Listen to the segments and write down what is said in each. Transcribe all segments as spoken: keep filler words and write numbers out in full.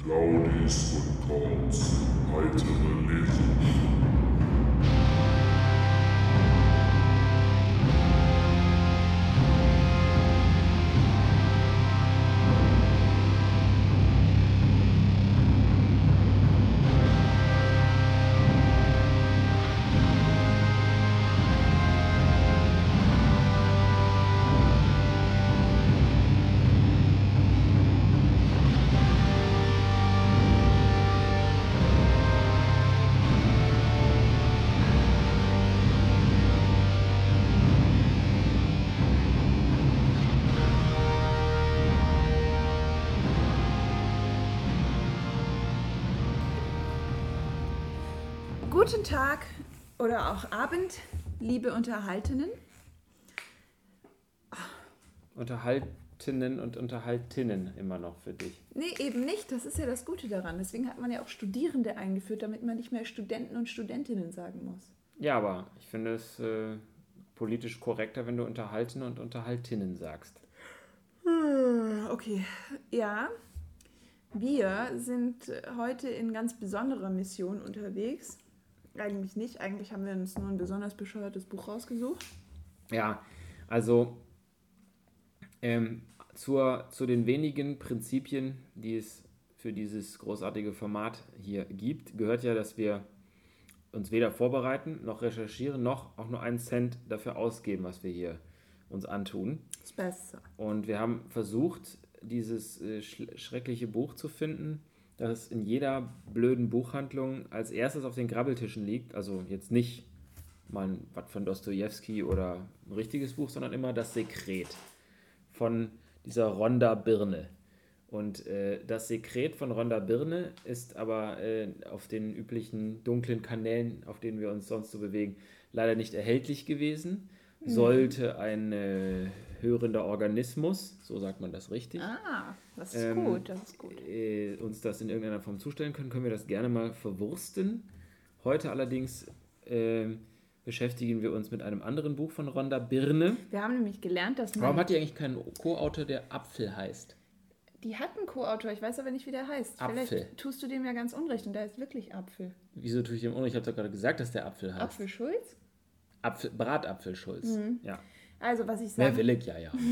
Claudis und Korns heitere Lesung. Guten Tag oder auch Abend, liebe Unterhaltenen. Unterhaltenen und Unterhaltinnen immer noch für dich. Nee, eben nicht. Das ist ja das Gute daran. Deswegen hat man ja auch Studierende eingeführt, damit man nicht mehr Studenten und Studentinnen sagen muss. Ja, aber ich finde es äh, politisch korrekter, wenn du Unterhaltene und Unterhaltinnen sagst. Okay, ja. Wir sind heute in ganz besonderer Mission unterwegs. Eigentlich nicht. Eigentlich haben wir uns nur ein besonders bescheuertes Buch rausgesucht. Ja, also ähm, zur, zu den wenigen Prinzipien, die es für dieses großartige Format hier gibt, gehört ja, dass wir uns weder vorbereiten, noch recherchieren, noch auch nur einen Cent dafür ausgeben, was wir hier uns antun. Das ist besser. Und wir haben versucht, dieses äh, sch- schreckliche Buch zu finden, das in jeder blöden Buchhandlung als erstes auf den Grabbeltischen liegt. Also jetzt nicht mal was von Dostojewski oder ein richtiges Buch, sondern immer das Sekret von dieser Rhonda Byrne. Und äh, das Sekret von Rhonda Byrne ist aber äh, auf den üblichen dunklen Kanälen, auf denen wir uns sonst so bewegen, leider nicht erhältlich gewesen. Mhm. Sollte ein äh, hörender Organismus, so sagt man das richtig, Ah, das ist ähm, gut, das ist gut. Äh, uns das in irgendeiner Form zustellen können, können wir das gerne mal verwursten. Heute allerdings äh, beschäftigen wir uns mit einem anderen Buch von Rhonda Byrne. Wir haben nämlich gelernt, dass man... Warum hat die eigentlich keinen Co-Autor, der Apfel heißt? Die hat einen Co-Autor, ich weiß aber nicht, wie der heißt. Apfel. Vielleicht tust du dem ja ganz unrecht und der heißt wirklich Apfel. Wieso tue ich dem unrecht? Ich habe doch gerade gesagt, dass der Apfel heißt. Apfel Schulz? Apfel, Bratapfelschulz, Mhm. ja. Also, was ich Wer sage... will ich? Ja, ja.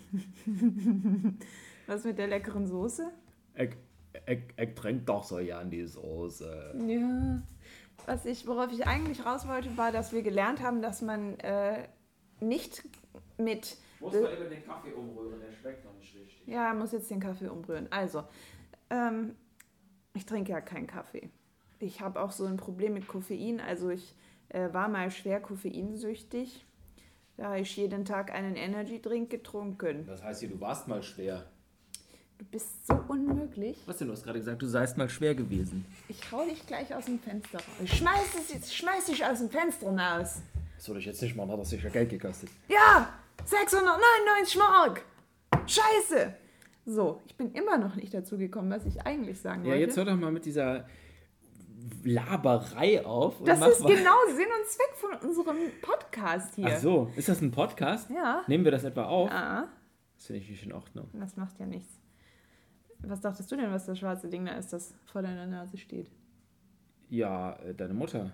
Was mit der leckeren Soße? Ich, ich, ich trinke doch so gern die Soße. Ja. Was ich, worauf ich eigentlich raus wollte, war, dass wir gelernt haben, dass man äh, nicht mit... Muss man eben den Kaffee umrühren, der schmeckt noch nicht richtig. Ja, muss jetzt den Kaffee umrühren. Also, ähm, ich trinke ja keinen Kaffee. Ich habe auch so ein Problem mit Koffein. Also ich äh, war mal schwer koffeinsüchtig. Da habe ich jeden Tag einen Energy-Drink getrunken. Das heißt hier, du warst mal schwer. Du bist so unmöglich. Was denn, du hast gerade gesagt, du seist mal schwer gewesen. Ich hau dich gleich aus dem Fenster raus. Ich schmeiß, es jetzt, schmeiß dich aus dem Fenster raus. Das soll ich jetzt nicht machen, hat das sicher Geld gekostet. Ja, sechshundertneunundneunzig Mark. Scheiße. So, ich bin immer noch nicht dazu gekommen, was ich eigentlich sagen Ja, wollte. jetzt hör doch mal mit dieser Laberei auf. Und Das mach ist was. genau Sinn und Zweck von unserem Podcast hier. Ach so, ist das ein Podcast? Ja. Nehmen wir das etwa auf? Ja, Das finde ich nicht in Ordnung. das macht ja nichts. Was dachtest du denn, was das schwarze Ding da ist, das vor deiner Nase steht? Ja, äh, deine Mutter.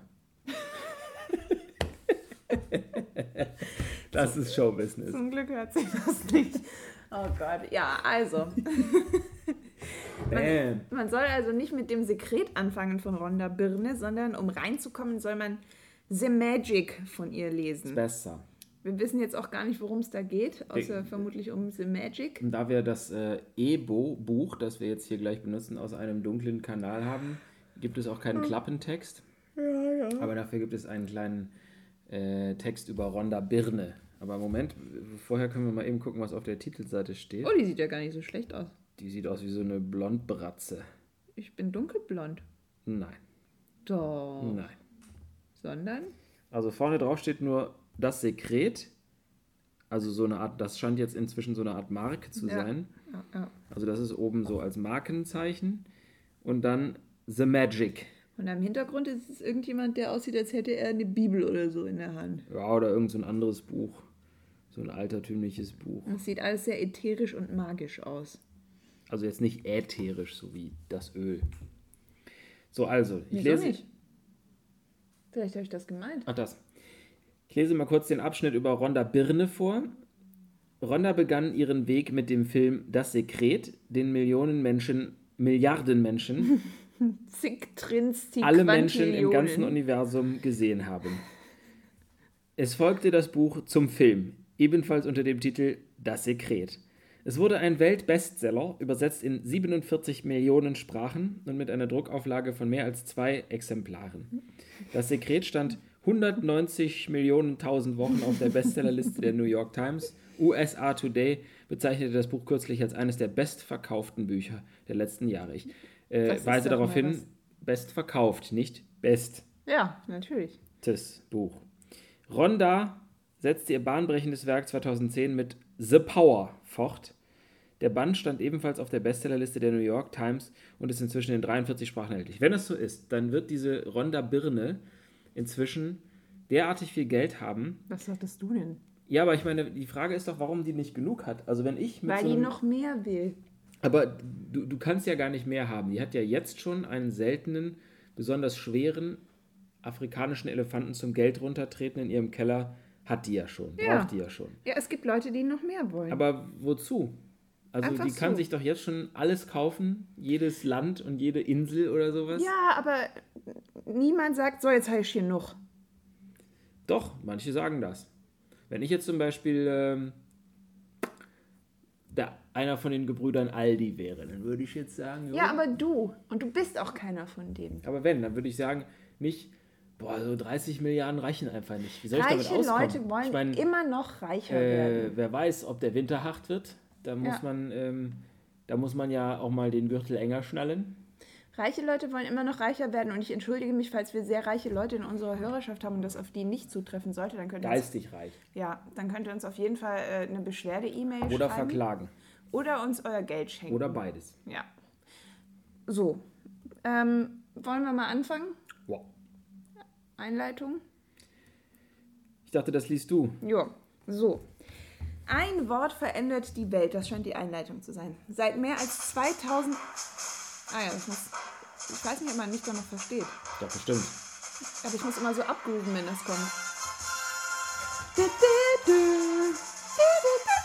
Das ist Showbusiness. Zum Glück hört sich das nicht. Oh Gott, ja, also. Bam. Man soll also nicht mit dem Sekret anfangen von Rhonda Byrne, sondern um reinzukommen, soll man The Magic von ihr lesen. Besser. Wir wissen jetzt auch gar nicht, worum es da geht, außer ich, vermutlich um The Magic. Und da wir das äh, E-Bo-Buch, das wir jetzt hier gleich benutzen, aus einem dunklen Kanal haben, gibt es auch keinen Klappentext. Ja, ja. Aber dafür gibt es einen kleinen äh, Text über Rhonda Byrne. Aber Moment, vorher können wir mal eben gucken, was auf der Titelseite steht. Oh, die sieht ja gar nicht so schlecht aus. Die sieht aus wie so eine Blondbratze. Ich bin dunkelblond. Nein. Doch. Nein. Sondern? Also vorne drauf steht nur das Sekret. Also so eine Art, das scheint jetzt inzwischen so eine Art Marke zu Ja. sein. Ja, ja. Also das ist oben so als Markenzeichen. Und dann The Magic. Und am Hintergrund ist es irgendjemand, der aussieht, als hätte er eine Bibel oder so in der Hand. Ja, oder irgend so ein anderes Buch. So ein altertümliches Buch. Und es sieht alles sehr ätherisch und magisch aus. Also jetzt nicht ätherisch, so wie das Öl. So, also, ich Wieso lese... nicht? Vielleicht habe ich das gemeint. Ach, das. Ich lese mal kurz den Abschnitt über Rhonda Byrne vor. Rhonda begann ihren Weg mit dem Film Das Sekret, den Millionen Menschen, Milliarden Menschen, Zig, Trins, Zig, alle Menschen im Quantillionen. ganzen Universum gesehen haben. Es folgte das Buch zum Film, ebenfalls unter dem Titel Das Sekret. Es wurde ein Weltbestseller, übersetzt in siebenundvierzig Millionen Sprachen und mit einer Druckauflage von mehr als zwei Exemplaren. Das Sekret stand hundertneunzig Millionen tausend Wochen auf der Bestsellerliste der New York Times. U S A Today bezeichnete das Buch kürzlich als eines der bestverkauften Bücher der letzten Jahre. Ich äh, Das ist weise doch darauf mal hin, was. bestverkauft, nicht bestes Ja, natürlich. Buch. Rhonda setzte ihr bahnbrechendes Werk zweitausendzehn mit The Power fort. Der Band stand ebenfalls auf der Bestsellerliste der New York Times und ist inzwischen in dreiundvierzig Sprachen erhältlich. Wenn das so ist, dann wird diese Rhonda Byrne inzwischen derartig viel Geld haben. Was sagtest du denn? Ja, aber ich meine, die Frage ist doch, warum die nicht genug hat. Also wenn ich mit Weil so die einem, noch mehr will. Aber du, du kannst ja gar nicht mehr haben. Die hat ja jetzt schon einen seltenen, besonders schweren afrikanischen Elefanten zum Geld runtertreten in ihrem Keller. Hat die ja schon, Ja. braucht die ja schon. Ja, es gibt Leute, die noch mehr wollen. Aber wozu? Also Einfach die kann so. sich doch jetzt schon alles kaufen, jedes Land und jede Insel oder sowas. Ja, aber niemand sagt, so, jetzt habe ich hier noch. Doch, manche sagen das. Wenn ich jetzt zum Beispiel ähm, der, einer von den Gebrüdern Aldi wäre, dann würde ich jetzt sagen, jo. Ja, aber du. Und du bist auch keiner von denen. Aber wenn, dann würde ich sagen, nicht, boah, so dreißig Milliarden reichen einfach nicht. Wie soll ich damit Reiche auskommen? Leute wollen ich mein, immer noch reicher werden. äh, wer weiß, ob der Winter hart wird. Da muss Ja. man, ähm, da muss man ja auch mal den Gürtel enger schnallen. Reiche Leute wollen immer noch reicher werden und ich entschuldige mich, falls wir sehr reiche Leute in unserer Hörerschaft haben und das auf die nicht zutreffen sollte, dann könnt ihr uns, Geistig reich. ja, dann könnt ihr uns auf jeden Fall äh, eine Beschwerde-E-Mail Oder schreiben. verklagen. Oder uns euer Geld schenken. Oder beides. Ja. So. Ähm, wollen wir mal anfangen? Wow. Einleitung? Ich dachte, das liest du. Ja. So. Ein Wort verändert die Welt. Das scheint die Einleitung zu sein. Seit mehr als zweitausend... Ah ja, das muss... Ich weiß nicht, ob man mich da noch versteht. Doch, bestimmt. Aber ich muss immer so abgrooven, wenn das kommt. Du, du, du. Du, du, du,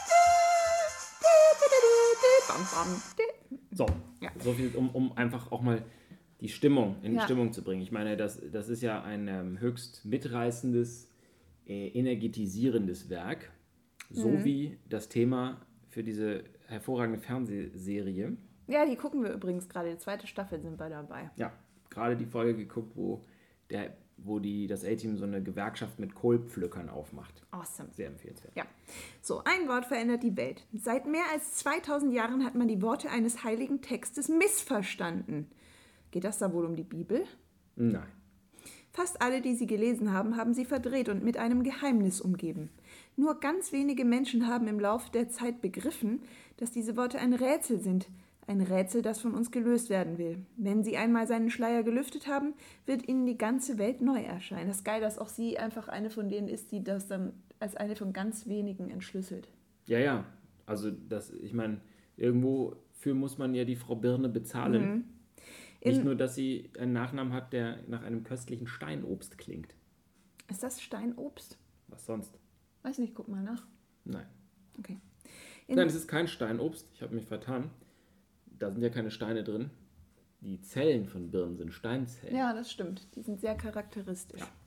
du. Du, du, du, du. Bam, bam. Du. So, Ja. so viel, um, um einfach auch mal die Stimmung in die Ja. Stimmung zu bringen. Ich meine, das, das ist ja ein ähm, höchst mitreißendes, äh, energetisierendes Werk, so Mhm. wie das Thema für diese hervorragende Fernsehserie. Ja, die gucken wir übrigens gerade. Die zweite Staffel sind wir dabei. Ja, gerade die Folge geguckt, wo, der, wo die, das A-Team so eine Gewerkschaft mit Kohlpflückern aufmacht. Awesome. Sehr empfehlenswert. Ja. So, ein Wort verändert die Welt. Seit mehr als zweitausend Jahren hat man die Worte eines heiligen Textes missverstanden. Geht das da wohl um die Bibel? Nein. Fast alle, die sie gelesen haben, haben sie verdreht und mit einem Geheimnis umgeben. Nur ganz wenige Menschen haben im Laufe der Zeit begriffen, dass diese Worte ein Rätsel sind. Ein Rätsel, das von uns gelöst werden will. Wenn sie einmal seinen Schleier gelüftet haben, wird ihnen die ganze Welt neu erscheinen. Das ist geil, dass auch sie einfach eine von denen ist, die das dann als eine von ganz wenigen entschlüsselt. Ja, ja. Also, das, ich meine, irgendwo für muss man ja die Frau Birne bezahlen. Mhm. Nicht In- nur, dass sie einen Nachnamen hat, der nach einem köstlichen Steinobst klingt. Ist das Steinobst? Was sonst? Weiß nicht, guck mal nach. Nein. Okay. In- Nein, es ist kein Steinobst. Ich habe mich vertan. Da sind ja keine Steine drin. Die Zellen von Birnen sind Steinzellen. Ja, das stimmt. Die sind sehr charakteristisch. Ja.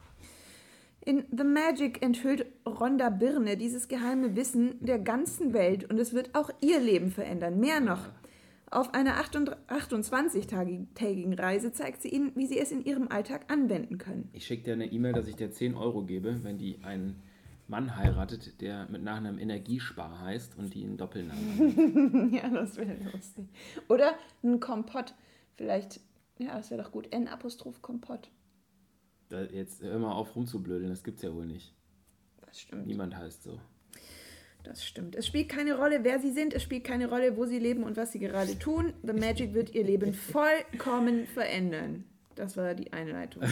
In The Magic enthüllt Rhonda Byrne dieses geheime Wissen der ganzen Welt und es wird auch ihr Leben verändern. Mehr noch. Auf einer achtundzwanzig-tägigen Reise zeigt sie ihnen, wie sie es in ihrem Alltag anwenden können. Ich schicke dir eine E-Mail, dass ich dir zehn Euro gebe, wenn die einen Mann heiratet, der mit Nachnamen Energiespar heißt und die einen Doppelnamen hat. Ja, das wäre lustig. Oder ein Kompott. Vielleicht, ja, das wäre doch gut. N-Apostroph Kompott. Da, jetzt hör mal auf rumzublödeln, das gibt's ja wohl nicht. Das stimmt. Niemand heißt so. Das stimmt. Es spielt keine Rolle, wer sie sind. Es spielt keine Rolle, wo sie leben und was sie gerade tun. The Magic wird ihr Leben vollkommen verändern. Das war die Einleitung.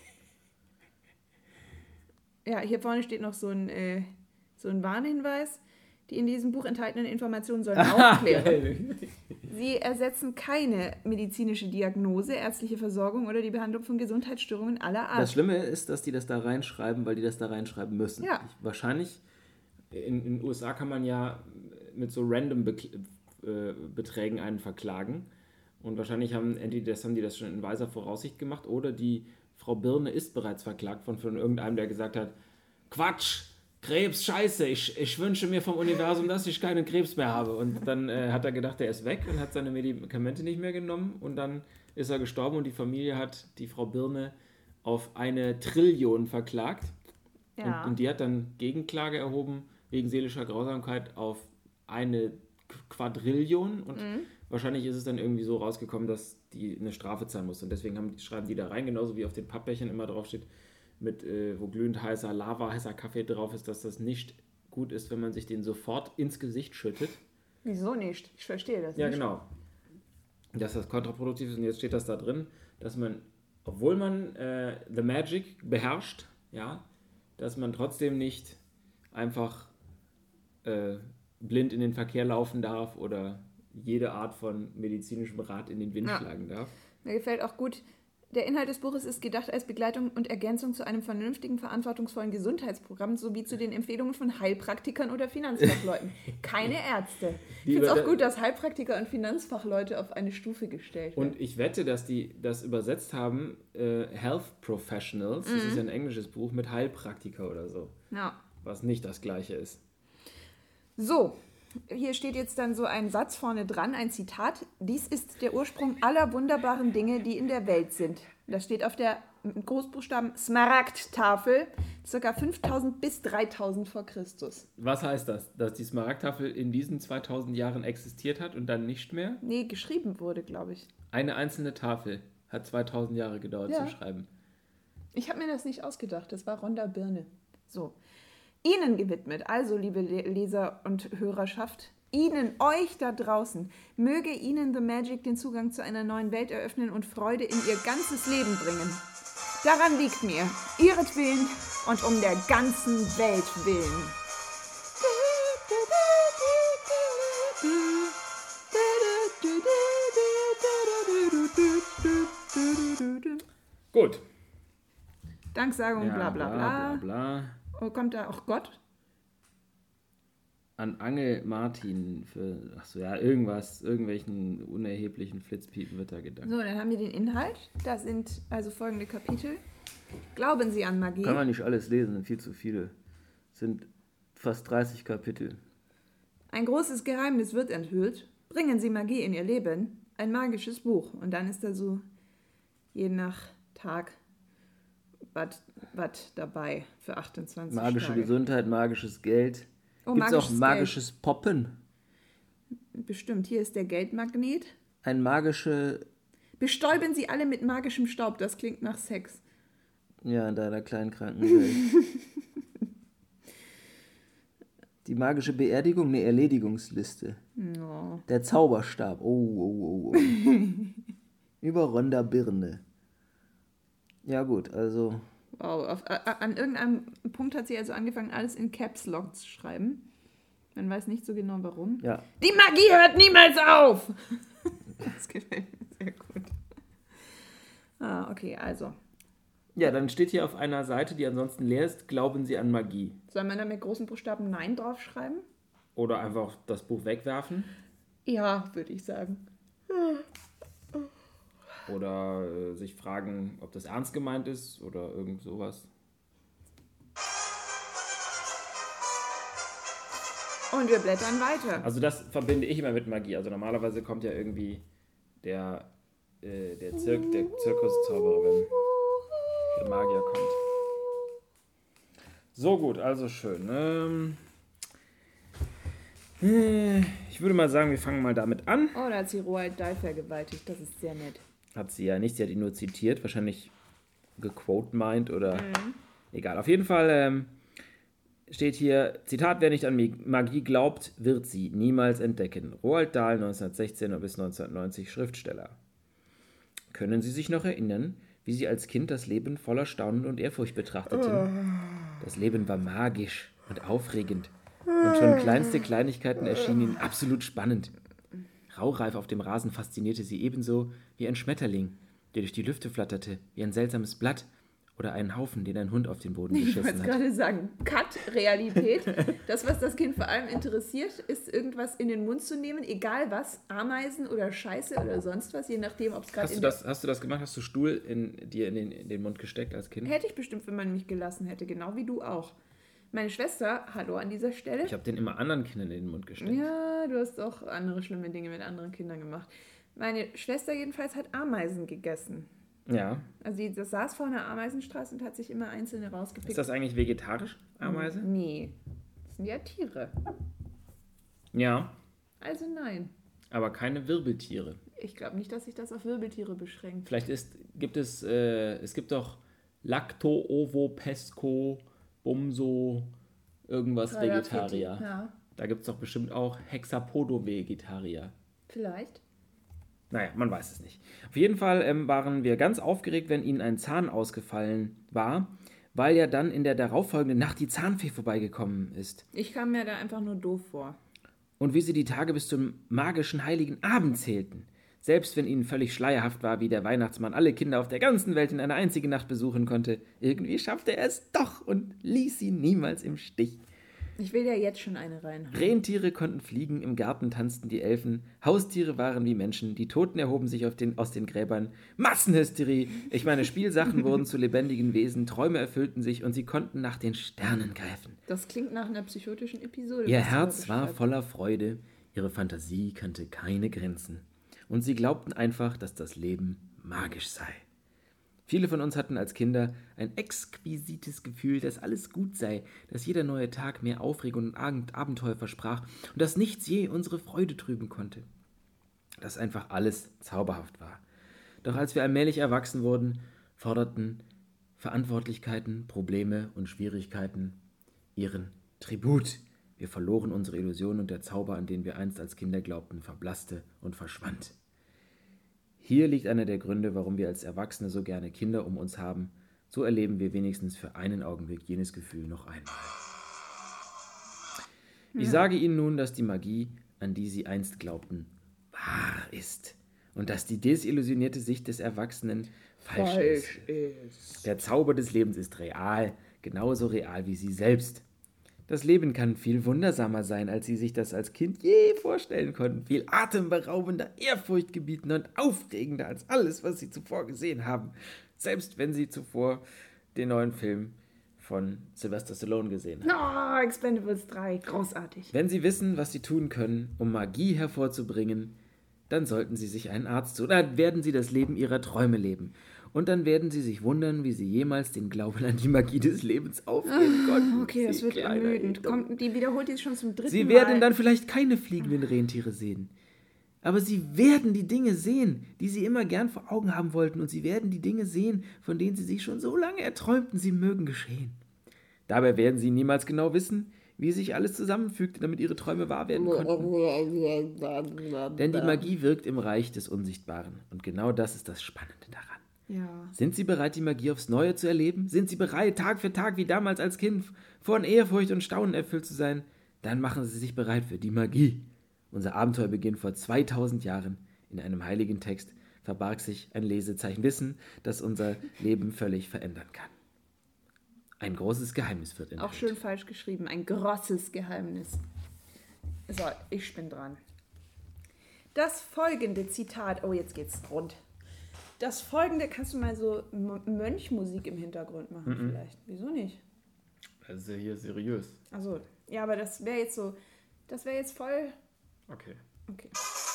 Ja, hier vorne steht noch so ein, äh, so ein Warnhinweis. Die in diesem Buch enthaltenen Informationen sollen aufklären. Sie ersetzen keine medizinische Diagnose, ärztliche Versorgung oder die Behandlung von Gesundheitsstörungen aller Art. Das Schlimme ist, dass die das da reinschreiben, weil die das da reinschreiben müssen. Ja. Ich, wahrscheinlich, in den U S A kann man ja mit so random Be- äh, Beträgen einen verklagen. Und wahrscheinlich haben entweder das haben die das schon in weiser Voraussicht gemacht oder die Frau Birne ist bereits verklagt von, von irgendeinem, der gesagt hat, Quatsch, Krebs, scheiße, ich, ich wünsche mir vom Universum, dass ich keinen Krebs mehr habe. Und dann äh, hat er gedacht, er ist weg und hat seine Medikamente nicht mehr genommen und dann ist er gestorben und die Familie hat die Frau Birne auf eine Trillion verklagt. Ja. Und, und die hat dann Gegenklage erhoben wegen seelischer Grausamkeit auf eine Quadrillion und mhm. wahrscheinlich ist es dann irgendwie so rausgekommen, dass die eine Strafe zahlen muss. Und deswegen haben, schreiben die da rein, genauso wie auf den Pappbechern immer drauf steht, mit, äh, wo glühend heißer Lava, heißer Kaffee drauf ist, dass das nicht gut ist, wenn man sich den sofort ins Gesicht schüttet. Wieso nicht? Ich verstehe das ja, nicht. Ja, genau. Dass das kontraproduktiv ist und jetzt steht das da drin, dass man, obwohl man äh, The Magic beherrscht, ja, dass man trotzdem nicht einfach äh, blind in den Verkehr laufen darf oder jede Art von medizinischem Rat in den Wind ja. schlagen darf. Mir gefällt auch gut, der Inhalt des Buches ist gedacht als Begleitung und Ergänzung zu einem vernünftigen, verantwortungsvollen Gesundheitsprogramm sowie zu den Empfehlungen von Heilpraktikern oder Finanzfachleuten. Keine Ärzte. Ich finde es auch gut, dass Heilpraktiker und Finanzfachleute auf eine Stufe gestellt werden. Und ich wette, dass die das übersetzt haben, äh, Health Professionals, mhm. das ist ja ein englisches Buch, mit Heilpraktiker oder so. Ja. Was nicht das Gleiche ist. So, hier steht jetzt dann so ein Satz vorne dran, ein Zitat. Dies ist der Ursprung aller wunderbaren Dinge, die in der Welt sind. Das steht auf der Großbuchstaben Smaragdtafel, ca. fünftausend bis dreitausend vor Christus. Was heißt das? Dass die Smaragdtafel in diesen zweitausend Jahren existiert hat und dann nicht mehr? Nee, geschrieben wurde, glaube ich. Eine einzelne Tafel hat zweitausend Jahre gedauert ja. zu schreiben. Ich habe mir das nicht ausgedacht, das war Rhonda Birne. So. Ihnen gewidmet, also liebe Leser und Hörerschaft, Ihnen, euch da draußen, möge Ihnen The Magic den Zugang zu einer neuen Welt eröffnen und Freude in Ihr ganzes Leben bringen. Daran liegt mir, ihretwillen und um der ganzen Welt willen. Gut. Danksagung, ja, bla bla bla. bla, bla. Oh, kommt da auch Gott? An Angel Martin für, ach so, ja, irgendwas, irgendwelchen unerheblichen Flitzpiepen wird da gedacht. So, dann haben wir den Inhalt. Das sind also folgende Kapitel. Glauben Sie an Magie? Kann man nicht alles lesen, sind viel zu viele. Es sind fast dreißig Kapitel. Ein großes Geheimnis wird enthüllt. Bringen Sie Magie in Ihr Leben. Ein magisches Buch. Und dann ist da so, je nach Tag, was dabei für achtundzwanzig Magische Tage. Gesundheit, magisches Geld. Oh, Gibt es auch magisches Geld. Poppen? Bestimmt. Hier ist der Geldmagnet. Ein magische... Bestäuben Sie alle mit magischem Staub. Das klingt nach Sex. Ja, in deiner kleinen Krankenwelt. Die magische Beerdigung, eine Erledigungsliste. No. Der Zauberstab. Oh, oh, oh, oh. Über Rhonda Birne. Ja gut, also... Wow, auf, a, an irgendeinem Punkt hat sie also angefangen, alles in Caps Lock zu schreiben. Man weiß nicht so genau, warum. Ja. Die Magie hört niemals auf! Das gefällt mir sehr gut. Ah, okay, also. Ja, dann steht hier auf einer Seite, die ansonsten leer ist, glauben Sie an Magie. Soll man da mit großen Buchstaben Nein draufschreiben? Oder einfach das Buch wegwerfen? Ja, würde ich sagen. Oder äh, sich fragen, ob das ernst gemeint ist oder irgend sowas. Und wir blättern weiter. Also das verbinde ich immer mit Magie. Also normalerweise kommt ja irgendwie der, äh, der, Zirk, der Zirkuszauberer, wenn der Magier kommt. So gut, also schön. Ähm, ich würde mal sagen, wir fangen mal damit an. Oh, da hat sie Roald Dahl vergewaltigt. Das ist sehr nett. Hat sie ja nicht, sie hat ihn nur zitiert, wahrscheinlich gequote-mined oder mhm. egal. Auf jeden Fall ähm, steht hier, Zitat, wer nicht an Magie glaubt, wird sie niemals entdecken. Roald Dahl, neunzehnhundertsechzehn bis neunzehnhundertneunzig, Schriftsteller. Können Sie sich noch erinnern, wie Sie als Kind das Leben voller Staunen und Ehrfurcht betrachteten? Oh. Das Leben war magisch und aufregend und schon kleinste Kleinigkeiten erschienen Ihnen absolut spannend. Raureif auf dem Rasen faszinierte sie ebenso wie ein Schmetterling, der durch die Lüfte flatterte, wie ein seltsames Blatt oder einen Haufen, den ein Hund auf den Boden Ich geschissen wollte hat. gerade sagen, Cut, Realität. Das, was das Kind vor allem interessiert, ist irgendwas in den Mund zu nehmen, egal was, Ameisen oder Scheiße oder sonst was, je nachdem, ob es gerade Hast du, in das, hast du das gemacht? Hast du Stuhl in, dir in den, in den Mund gesteckt als Kind? Hätte ich bestimmt, wenn man mich gelassen hätte, genau wie du auch. Meine Schwester, hallo an dieser Stelle. Ich habe den immer anderen Kindern in den Mund gesteckt. Ja, du hast auch andere schlimme Dinge mit anderen Kindern gemacht. Meine Schwester jedenfalls hat Ameisen gegessen. Ja. Also die das saß vor einer Ameisenstraße und hat sich immer einzelne rausgepickt. Ist das eigentlich vegetarisch, Ameise? Nee, das sind ja Tiere. Ja, Also nein. aber keine Wirbeltiere. Ich glaube nicht, dass sich das auf Wirbeltiere beschränkt. Vielleicht ist, gibt es, äh, es gibt doch Lacto, Ovo, Pesco, Bumso, irgendwas Vegetarier. Ja, Da gibt es doch bestimmt auch Hexapodo-Vegetarier. vielleicht. Naja, man weiß es nicht. Auf jeden Fall ähm, waren wir ganz aufgeregt, wenn ihnen ein Zahn ausgefallen war, weil ja dann in der darauffolgenden Nacht die Zahnfee vorbeigekommen ist. Ich kam mir da einfach nur doof vor. Und wie sie die Tage bis zum magischen heiligen Abend zählten. Selbst wenn ihnen völlig schleierhaft war, wie der Weihnachtsmann alle Kinder auf der ganzen Welt in einer einzigen Nacht besuchen konnte, irgendwie schaffte er es doch und ließ sie niemals im Stich. Ich will ja jetzt schon eine reinhauen. Rentiere konnten fliegen, im Garten tanzten die Elfen, Haustiere waren wie Menschen, die Toten erhoben sich auf den, aus den Gräbern, Massenhysterie, ich meine Spielsachen wurden zu lebendigen Wesen, Träume erfüllten sich und sie konnten nach den Sternen greifen. Das klingt nach einer psychotischen Episode. Ihr was du da Herz war beschreibst. voller Freude, ihre Fantasie kannte keine Grenzen und sie glaubten einfach, dass das Leben magisch sei. Viele von uns hatten als Kinder ein exquisites Gefühl, dass alles gut sei, dass jeder neue Tag mehr Aufregung und Ab- Abenteuer versprach und dass nichts je unsere Freude trüben konnte. Dass einfach alles zauberhaft war. Doch als wir allmählich erwachsen wurden, forderten Verantwortlichkeiten, Probleme und Schwierigkeiten ihren Tribut. Wir verloren unsere Illusionen und der Zauber, an den wir einst als Kinder glaubten, verblasste und verschwand. Hier liegt einer der Gründe, warum wir als Erwachsene so gerne Kinder um uns haben. So erleben wir wenigstens für einen Augenblick jenes Gefühl noch einmal. Ich sage Ihnen nun, dass die Magie, an die Sie einst glaubten, wahr ist. Und dass die desillusionierte Sicht des Erwachsenen falsch, Falsch ist. ist. Der Zauber des Lebens ist real, genauso real wie Sie selbst. Das Leben kann viel wundersamer sein, als Sie sich das als Kind je vorstellen konnten. Viel atemberaubender, ehrfurchtgebietender und aufregender als alles, was Sie zuvor gesehen haben. Selbst wenn Sie zuvor den neuen Film von Sylvester Stallone gesehen haben. Oh, Expendables drei, großartig. Wenn Sie wissen, was Sie tun können, um Magie hervorzubringen, dann sollten Sie sich einen Arzt suchen. Dann werden Sie das Leben Ihrer Träume leben. Und dann werden Sie sich wundern, wie Sie jemals den Glauben an die Magie des Lebens aufgeben konnten. Okay, das Sie wird kleiner ermüdend. Idol. Kommt, die wiederholt jetzt schon zum dritten Sie Mal. werden dann vielleicht keine fliegenden Rentiere sehen. Aber Sie werden die Dinge sehen, die Sie immer gern vor Augen haben wollten. Und Sie werden die Dinge sehen, von denen Sie sich schon so lange erträumten, sie mögen geschehen. Dabei werden Sie niemals genau wissen, wie sich alles zusammenfügte, damit Ihre Träume wahr werden konnten. Denn die Magie wirkt im Reich des Unsichtbaren. Und genau das ist das Spannende daran. Ja. Sind Sie bereit, die Magie aufs Neue zu erleben? Sind Sie bereit, Tag für Tag wie damals als Kind von Ehrfurcht und Staunen erfüllt zu sein? Dann machen Sie sich bereit für die Magie. Unser Abenteuer beginnt vor zweitausend Jahren. In einem heiligen Text verbarg sich ein Lesezeichen Wissen, das unser Leben völlig verändern kann. Ein großes Geheimnis wird enthüllt. Auch schön falsch geschrieben. Ein großes Geheimnis. So, ich bin dran. Das folgende Zitat. Oh, jetzt geht's rund. Das folgende, kannst du mal so M- Mönchmusik im Hintergrund machen Mhm. vielleicht? Wieso nicht? Das ist ja hier seriös. Also, ja, aber das wäre jetzt so, das wäre jetzt voll, Okay. okay.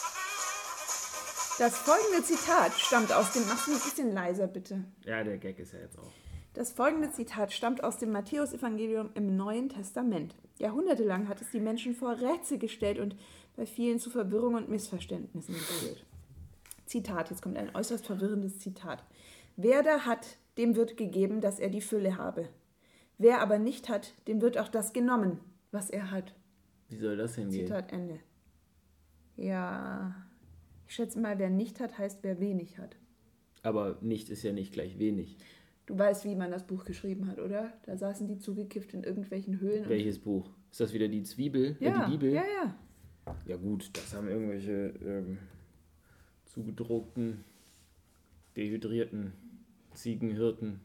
Das folgende Zitat stammt aus dem, machst du ein bisschen leiser bitte. Ja, der Gag ist ja jetzt auch. Das folgende Zitat stammt aus dem Matthäusevangelium im Neuen Testament. Jahrhundertelang hat es die Menschen vor Rätsel gestellt und bei vielen zu Verwirrung und Missverständnissen geführt. Zitat, jetzt kommt ein äußerst verwirrendes Zitat. Wer da hat, dem wird gegeben, dass er die Fülle habe. Wer aber nicht hat, dem wird auch das genommen, was er hat. Wie soll das hingehen? Zitat Ende. Ja, ich schätze mal, wer nicht hat, heißt, wer wenig hat. Aber nicht ist ja nicht gleich wenig. Du weißt, wie man das Buch geschrieben hat, oder? Da saßen die zugekifft in irgendwelchen Höhlen. Welches Buch? Ist das wieder die Zwiebel? Und, ja, äh, die Bibel? ja, ja. Ja gut, das haben irgendwelche ähm, zugedruckten, dehydrierten Ziegenhirten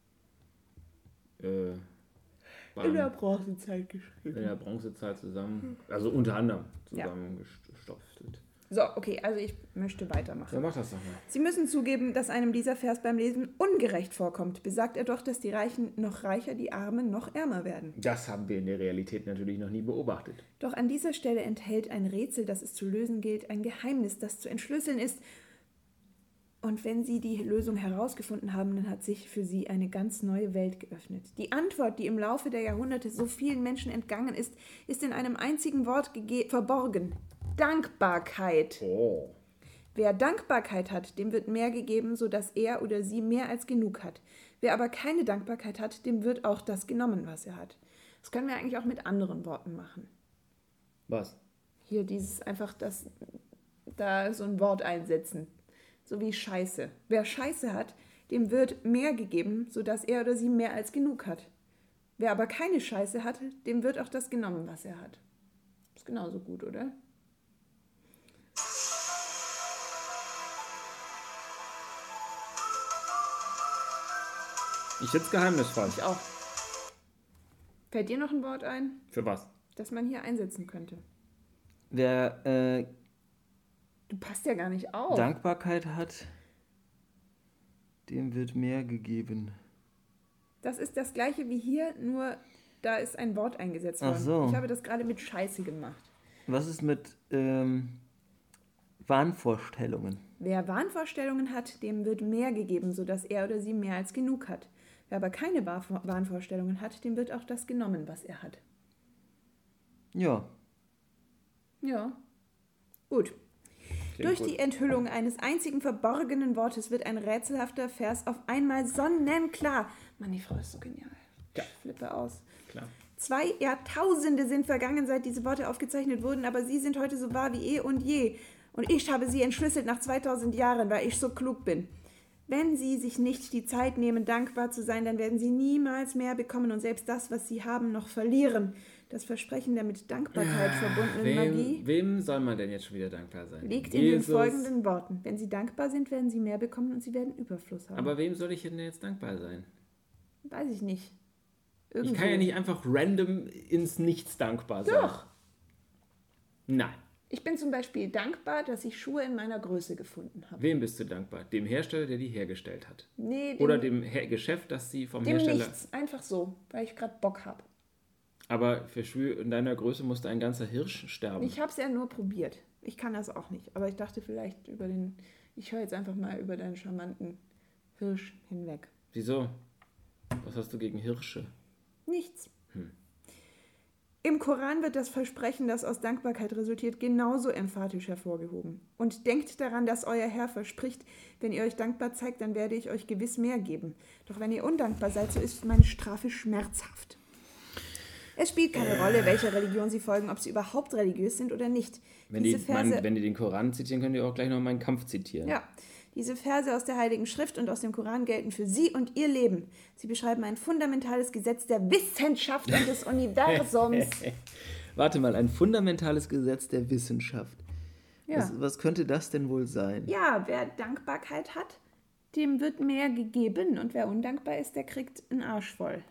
äh, In der Bronzezeit geschrieben. in der Bronzezeit zusammen, also unter anderem zusammengestopft. So, okay, also ich möchte weitermachen. Ja, mach das doch mal. Sie müssen zugeben, dass einem dieser Vers beim Lesen ungerecht vorkommt. Besagt er doch, dass die Reichen noch reicher, die Armen noch ärmer werden. Das haben wir in der Realität natürlich noch nie beobachtet. Doch an dieser Stelle enthält ein Rätsel, das es zu lösen gilt, ein Geheimnis, das zu entschlüsseln ist. Und wenn Sie die Lösung herausgefunden haben, dann hat sich für Sie eine ganz neue Welt geöffnet. Die Antwort, die im Laufe der Jahrhunderte so vielen Menschen entgangen ist, ist in einem einzigen Wort gege- verborgen. Dankbarkeit. Oh. Wer Dankbarkeit hat, dem wird mehr gegeben, sodass er oder sie mehr als genug hat. Wer aber keine Dankbarkeit hat, dem wird auch das genommen, was er hat. Das können wir eigentlich auch mit anderen Worten machen. Was? Hier dieses einfach das, da so ein Wort einsetzen. So wie Scheiße. Wer Scheiße hat, dem wird mehr gegeben, sodass er oder sie mehr als genug hat. Wer aber keine Scheiße hat, dem wird auch das genommen, was er hat. Ist genauso gut, oder? Ich finde es geheimnisvoll. Ich auch. Fällt dir noch ein Wort ein, Für was? das man hier einsetzen könnte? Wer äh, Du passt ja gar nicht auf. Dankbarkeit hat, dem wird mehr gegeben. Das ist das gleiche wie hier, nur da ist ein Wort eingesetzt worden. Ach so. Ich habe das gerade mit Scheiße gemacht. Was ist mit ähm, Wahnvorstellungen? Wer Wahnvorstellungen hat, dem wird mehr gegeben, sodass er oder sie mehr als genug hat. Wer aber keine Wahr- Wahnvorstellungen hat, dem wird auch das genommen, was er hat. Ja. Ja. Gut. Klingt Durch gut. die Enthüllung eines einzigen verborgenen Wortes wird ein rätselhafter Vers auf einmal sonnenklar. Mann, die Frau ist so genial. Ja. Ich flippe aus. Klar. Zwei Jahrtausende sind vergangen, seit diese Worte aufgezeichnet wurden, aber sie sind heute so wahr wie eh und je. Und ich habe sie entschlüsselt nach zweitausend Jahren, weil ich so klug bin. Wenn Sie sich nicht die Zeit nehmen, dankbar zu sein, dann werden Sie niemals mehr bekommen und selbst das, was Sie haben, noch verlieren. Das Versprechen der mit Dankbarkeit verbundenen Magie Wem, wem soll man denn jetzt schon wieder dankbar sein? liegt in den folgenden Worten. Wenn Sie dankbar sind, werden Sie mehr bekommen und Sie werden Überfluss haben. Aber wem soll ich denn jetzt dankbar sein? Weiß ich nicht. Ich Irgendwo. kann ja nicht einfach random ins Nichts dankbar sein. Doch. Nein. Ich bin zum Beispiel dankbar, dass ich Schuhe in meiner Größe gefunden habe. Wem bist du dankbar? Dem Hersteller, der die hergestellt hat? Nee, dem, Oder dem Her Geschäft, das sie vom dem Hersteller... nichts. Einfach so, weil ich gerade Bock habe. Aber für Schuhe in deiner Größe musste ein ganzer Hirsch sterben. Ich habe es ja nur probiert. Ich kann das auch nicht. Aber ich dachte vielleicht über den... Ich höre jetzt einfach mal über deinen charmanten Hirsch hinweg. Wieso? Was hast du gegen Hirsche? Nichts. Hm. Im Koran wird das Versprechen, das aus Dankbarkeit resultiert, genauso emphatisch hervorgehoben. Und denkt daran, dass euer Herr verspricht, wenn ihr euch dankbar zeigt, dann werde ich euch gewiss mehr geben. Doch wenn ihr undankbar seid, so ist meine Strafe schmerzhaft. Es spielt keine Rolle, welcher Religion sie folgen, ob sie überhaupt religiös sind oder nicht. Wenn Diese die, Verse, mein, wenn die den Koran zitieren, könnt ihr auch gleich noch meinen Kampf zitieren. ja, diese Verse aus der Heiligen Schrift und aus dem Koran gelten für sie und ihr Leben. Sie beschreiben ein fundamentales Gesetz der Wissenschaft und des Universums. Warte mal, ein fundamentales Gesetz der Wissenschaft. Ja. Was, was könnte das denn wohl sein? Ja, wer Dankbarkeit hat, dem wird mehr gegeben. Und wer undankbar ist, der kriegt einen Arsch voll.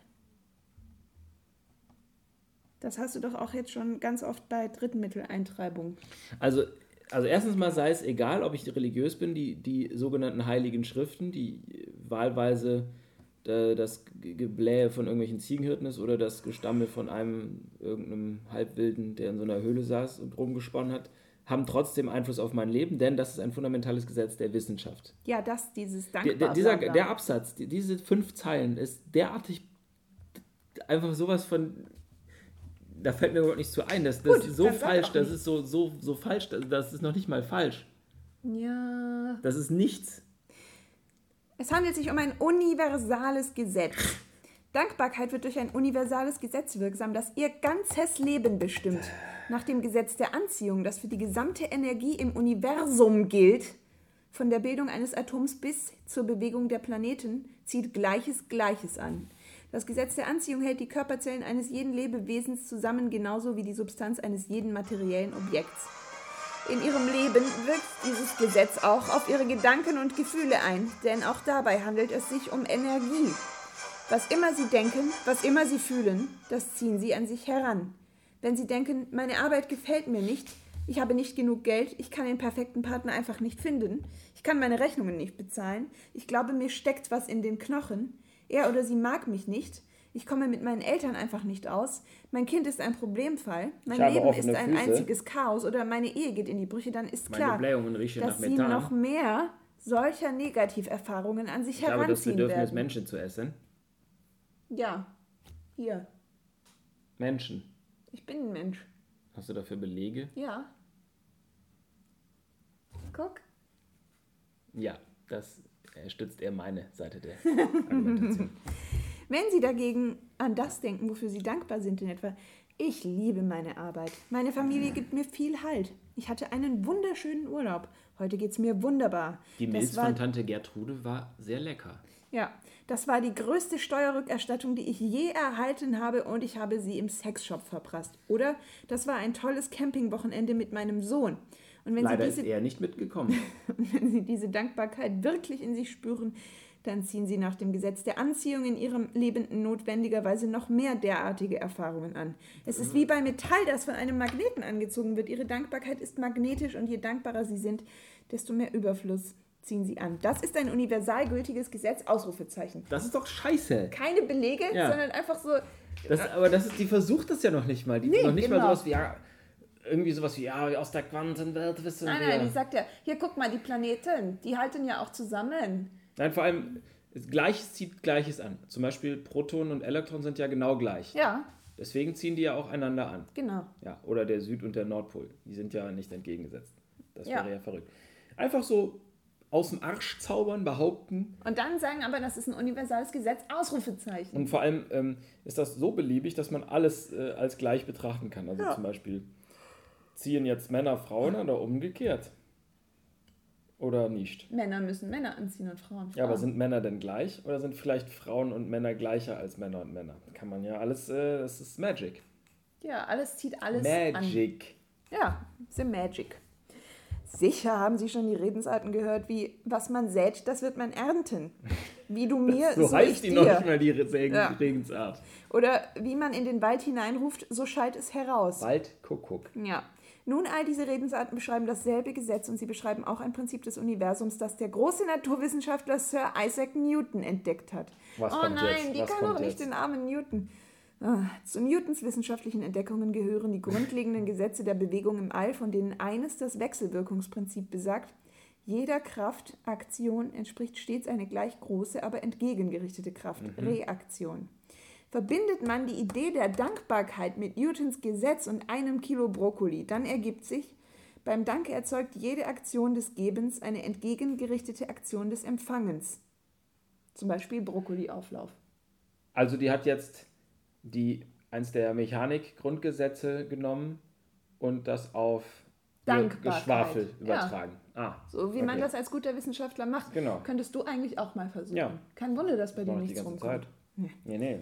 Das hast du doch auch jetzt schon ganz oft bei Drittmitteleintreibung. Also, also erstens mal sei es egal, ob ich religiös bin, die, die sogenannten heiligen Schriften, die wahlweise äh, das Geblähe von irgendwelchen Ziegenhirten ist oder das Gestammel von einem irgendeinem Halbwilden, der in so einer Höhle saß und rumgesponnen hat, haben trotzdem Einfluss auf mein Leben, denn das ist ein fundamentales Gesetz der Wissenschaft. Ja, das, dieses Der, Dankbar der, dieser, der Absatz, die, diese fünf Zeilen ist derartig einfach sowas von... Da fällt mir überhaupt nichts zu ein. Das, das Gut, ist so dann sag falsch, auch das nicht. ist so, so, so falsch, das, das ist noch nicht mal falsch. Ja. Das ist nichts. Es handelt sich um ein universales Gesetz. Dankbarkeit wird durch ein universales Gesetz wirksam, das ihr ganzes Leben bestimmt. Nach dem Gesetz der Anziehung, das für die gesamte Energie im Universum gilt, von der Bildung eines Atoms bis zur Bewegung der Planeten, zieht Gleiches Gleiches an. Das Gesetz der Anziehung hält die Körperzellen eines jeden Lebewesens zusammen, genauso wie die Substanz eines jeden materiellen Objekts. In ihrem Leben wirkt dieses Gesetz auch auf ihre Gedanken und Gefühle ein, denn auch dabei handelt es sich um Energie. Was immer sie denken, was immer sie fühlen, das ziehen sie an sich heran. Wenn sie denken, meine Arbeit gefällt mir nicht, ich habe nicht genug Geld, ich kann den perfekten Partner einfach nicht finden, ich kann meine Rechnungen nicht bezahlen, ich glaube, mir steckt was in den Knochen, er oder sie mag mich nicht, ich komme mit meinen Eltern einfach nicht aus, mein Kind ist ein Problemfall, mein Ich habe Leben ist offene ein Füße. einziges Chaos oder meine Ehe geht in die Brüche, dann ist Meine klar, Blähungen riechen dass nach sie Methan. noch mehr solcher Negativerfahrungen an sich Ich habe das heranziehen Bedürfnis, werden. Menschen zu essen. Ja, hier, Menschen. ich bin ein Mensch. Hast du dafür Belege? Ja. Guck. Ja, das äh, stützt eher meine Seite der Argumentation. Wenn Sie dagegen an das denken, wofür Sie dankbar sind in etwa, ich liebe meine Arbeit. Meine Familie gibt mir viel Halt. Ich hatte einen wunderschönen Urlaub. Heute geht's mir wunderbar. Die Das Milz war- von Tante Gertrude war sehr lecker. Ja, das war die größte Steuerrückerstattung, die ich je erhalten habe und ich habe sie im Sexshop verprasst. Oder das war ein tolles Campingwochenende mit meinem Sohn. Und wenn Leider Sie ist diese er nicht mitgekommen. Und wenn Sie diese Dankbarkeit wirklich in sich spüren, dann ziehen Sie nach dem Gesetz der Anziehung in Ihrem Leben notwendigerweise noch mehr derartige Erfahrungen an. Es ist wie bei Metall, das von einem Magneten angezogen wird. Ihre Dankbarkeit ist magnetisch und je dankbarer Sie sind, desto mehr Überfluss ziehen Sie an. Das ist ein universal gültiges Gesetz, Ausrufezeichen. Das ist doch scheiße. Keine Belege, Ja. sondern einfach so, Das, aber das ist, die versucht das ja noch nicht mal. Die Nee, noch nicht genau. mal sowas wie, ja, irgendwie sowas wie, ja, aus der Quantenwelt wissen nein, wir. nein, die sagt ja, hier guck mal, die Planeten, die halten ja auch zusammen. Nein, vor allem, Gleiches zieht Gleiches an. Zum Beispiel Protonen und Elektronen sind ja genau gleich. Ja, Deswegen ziehen die ja auch einander an. genau. Ja, oder der Süd- und der Nordpol. Die sind ja nicht entgegengesetzt. Das Ja. wäre ja verrückt. Einfach so aus dem Arsch zaubern, behaupten. Und dann sagen aber, das ist ein universales Gesetz, Ausrufezeichen. Und vor allem ähm, ist das so beliebig, dass man alles äh, als gleich betrachten kann. Also Ja. zum Beispiel, ziehen jetzt Männer Frauen an oder umgekehrt? Oder nicht? Männer müssen Männer anziehen und Frauen Frauen. Ja, aber sind Männer denn gleich? Oder sind vielleicht Frauen und Männer gleicher als Männer und Männer? Kann man ja alles, äh, das ist Magic. Ja, alles zieht alles an. Magic. Ja, the magic. Sicher haben Sie schon die Redensarten gehört, wie, was man sät, das wird man ernten. Wie du mir, So so, heißt ich die dir. noch nicht mal, die Regen Ja. Regensart. Oder wie man in den Wald hineinruft, so schallt es heraus. Waldkuckuck. Ja. Nun, all diese Redensarten beschreiben dasselbe Gesetz und sie beschreiben auch ein Prinzip des Universums, das der große Naturwissenschaftler Sir Isaac Newton entdeckt hat. Was oh kommt nein, jetzt? die Was kann kommt doch nicht jetzt? den armen Newton. Ah, zu Newtons wissenschaftlichen Entdeckungen gehören die grundlegenden Gesetze der Bewegung im All, von denen eines das Wechselwirkungsprinzip besagt. Jeder Kraft, Aktion, entspricht stets eine gleich große, aber entgegengerichtete Kraft, Reaktion. Verbindet man die Idee der Dankbarkeit mit Newtons Gesetz und einem Kilo Brokkoli, dann ergibt sich, beim Dank erzeugt jede Aktion des Gebens eine entgegengerichtete Aktion des Empfangens. Zum Beispiel Brokkoliauflauf. Also die hat jetzt die, eins der Mechanik-Grundgesetze genommen und das auf Dankbarkeit. Geschwafel Ja. übertragen. Ah, So wie man okay. das als guter Wissenschaftler macht. Genau. Könntest du eigentlich auch mal versuchen. Ja. Kein Wunder, dass bei dir Mach ich die nichts ganze rumkommt. Zeit. Nee, nee.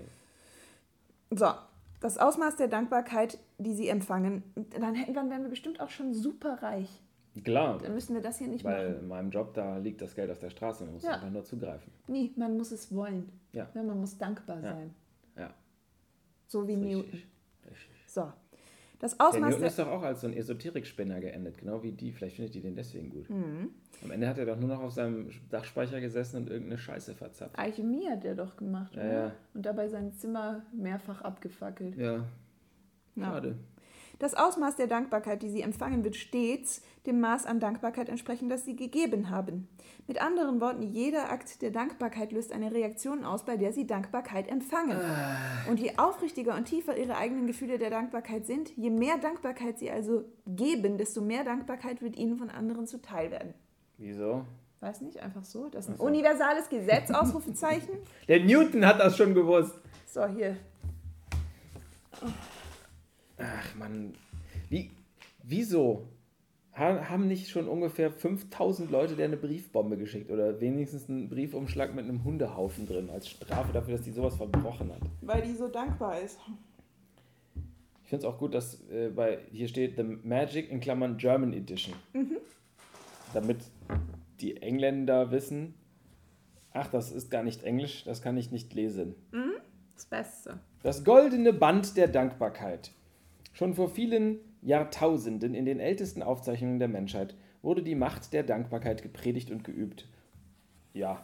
So, das Ausmaß der Dankbarkeit, die sie empfangen, dann, hätten- dann wären wir bestimmt auch schon super reich. Klar, Dann müssen wir das hier nicht weil machen. in meinem Job, da liegt das Geld auf der Straße, man muss Ja. einfach nur zugreifen. Nee, man muss es wollen. Ja. Man muss dankbar Ja. sein. Ja, So wie Newton. richtig. richtig. So. Das Der Ausmaß Newton der... ist doch auch als so ein Esoterik-Spinner geendet, genau wie die. Vielleicht findet die den deswegen gut. Mhm. Am Ende hat er doch nur noch auf seinem Dachspeicher gesessen und irgendeine Scheiße verzapft. Alchemie hat er doch gemacht, Ja, oder? ja. Und dabei sein Zimmer mehrfach abgefackelt. Ja, Ja. schade. Das Ausmaß der Dankbarkeit, die sie empfangen, wird stets dem Maß an Dankbarkeit entsprechen, das sie gegeben haben. Mit anderen Worten, jeder Akt der Dankbarkeit löst eine Reaktion aus, bei der sie Dankbarkeit empfangen. Und je aufrichtiger und tiefer ihre eigenen Gefühle der Dankbarkeit sind, je mehr Dankbarkeit sie also geben, desto mehr Dankbarkeit wird ihnen von anderen zuteil werden. Wieso? Weiß nicht, einfach so. Das ist ein Ach so. universales Gesetz, Ausrufezeichen. Der Newton hat das schon gewusst. So, hier. Ach Mann, wie, wieso? Ha- Haben nicht schon ungefähr fünftausend Leute der eine Briefbombe geschickt oder wenigstens einen Briefumschlag mit einem Hundehaufen drin als Strafe dafür, dass die sowas verbrochen hat? Weil die so dankbar ist. Ich finde es auch gut, dass äh, bei, hier steht The Magic in Klammern German Edition. Mhm. Damit die Engländer wissen, ach, das ist gar nicht Englisch, das kann ich nicht lesen. Das Beste. Das goldene Band der Dankbarkeit. Schon vor vielen Jahrtausenden in den ältesten Aufzeichnungen der Menschheit wurde die Macht der Dankbarkeit gepredigt und geübt. Ja.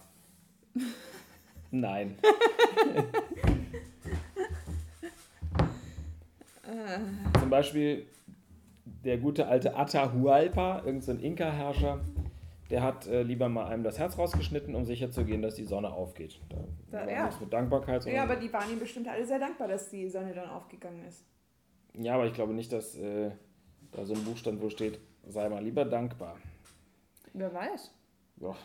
Nein. Zum Beispiel der gute alte Atahualpa, irgendein so ein Inka-Herrscher, der hat äh, lieber mal einem das Herz rausgeschnitten, um sicherzugehen, dass die Sonne aufgeht. Da Da- war ja. nichts mit Dankbarkeit. Ja, sondern- aber die waren ihm bestimmt alle sehr dankbar, dass die Sonne dann aufgegangen ist. Ja, aber ich glaube nicht, dass äh, da so ein Buch stand, wo steht, sei mal lieber dankbar. Wer weiß. Ja.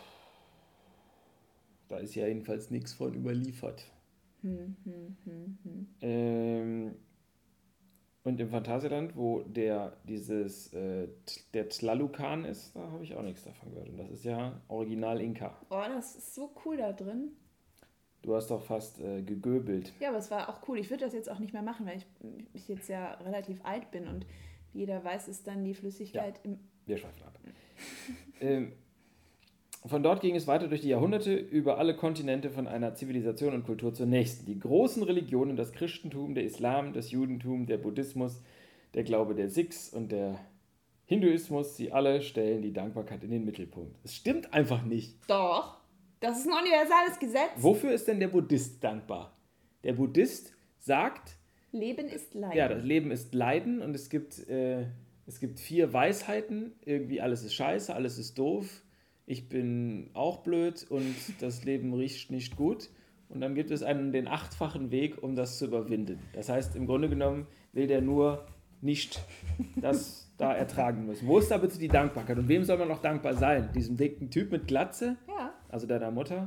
Da ist ja jedenfalls nichts von überliefert. Hm, hm, hm, hm. Ähm, und im Phantasialand, wo der dieses äh, T- der Tlalucan ist, da habe ich auch nichts davon gehört. Und das ist ja Original Inka. Oh, das ist so cool da drin. Du hast doch fast äh, gegöbelt. Ja, aber es war auch cool. Ich würde das jetzt auch nicht mehr machen, weil ich, ich jetzt ja relativ alt bin und wie jeder weiß, ist dann die Flüssigkeit im. Wir schweifen ab. ähm, von dort ging es weiter durch die Jahrhunderte über alle Kontinente von einer Zivilisation und Kultur zur nächsten. Die großen Religionen, das Christentum, der Islam, das Judentum, der Buddhismus, der Glaube der Sikhs und der Hinduismus, sie alle stellen die Dankbarkeit in den Mittelpunkt. Es stimmt einfach nicht. Doch. Das ist ein universales Gesetz. Wofür ist denn der Buddhist dankbar? Der Buddhist sagt, Leben ist Leid. ja, das Leben ist Leiden und es gibt, äh, es gibt vier Weisheiten. Irgendwie alles ist scheiße, alles ist doof. Ich bin auch blöd und das Leben riecht nicht gut. Und dann gibt es einen, den achtfachen Weg, um das zu überwinden. Das heißt, im Grunde genommen will der nur nicht das da ertragen müssen. Wo ist da bitte die Dankbarkeit? Und wem soll man noch dankbar sein? Diesem dicken Typ mit Glatze? Ja. Also deiner Mutter?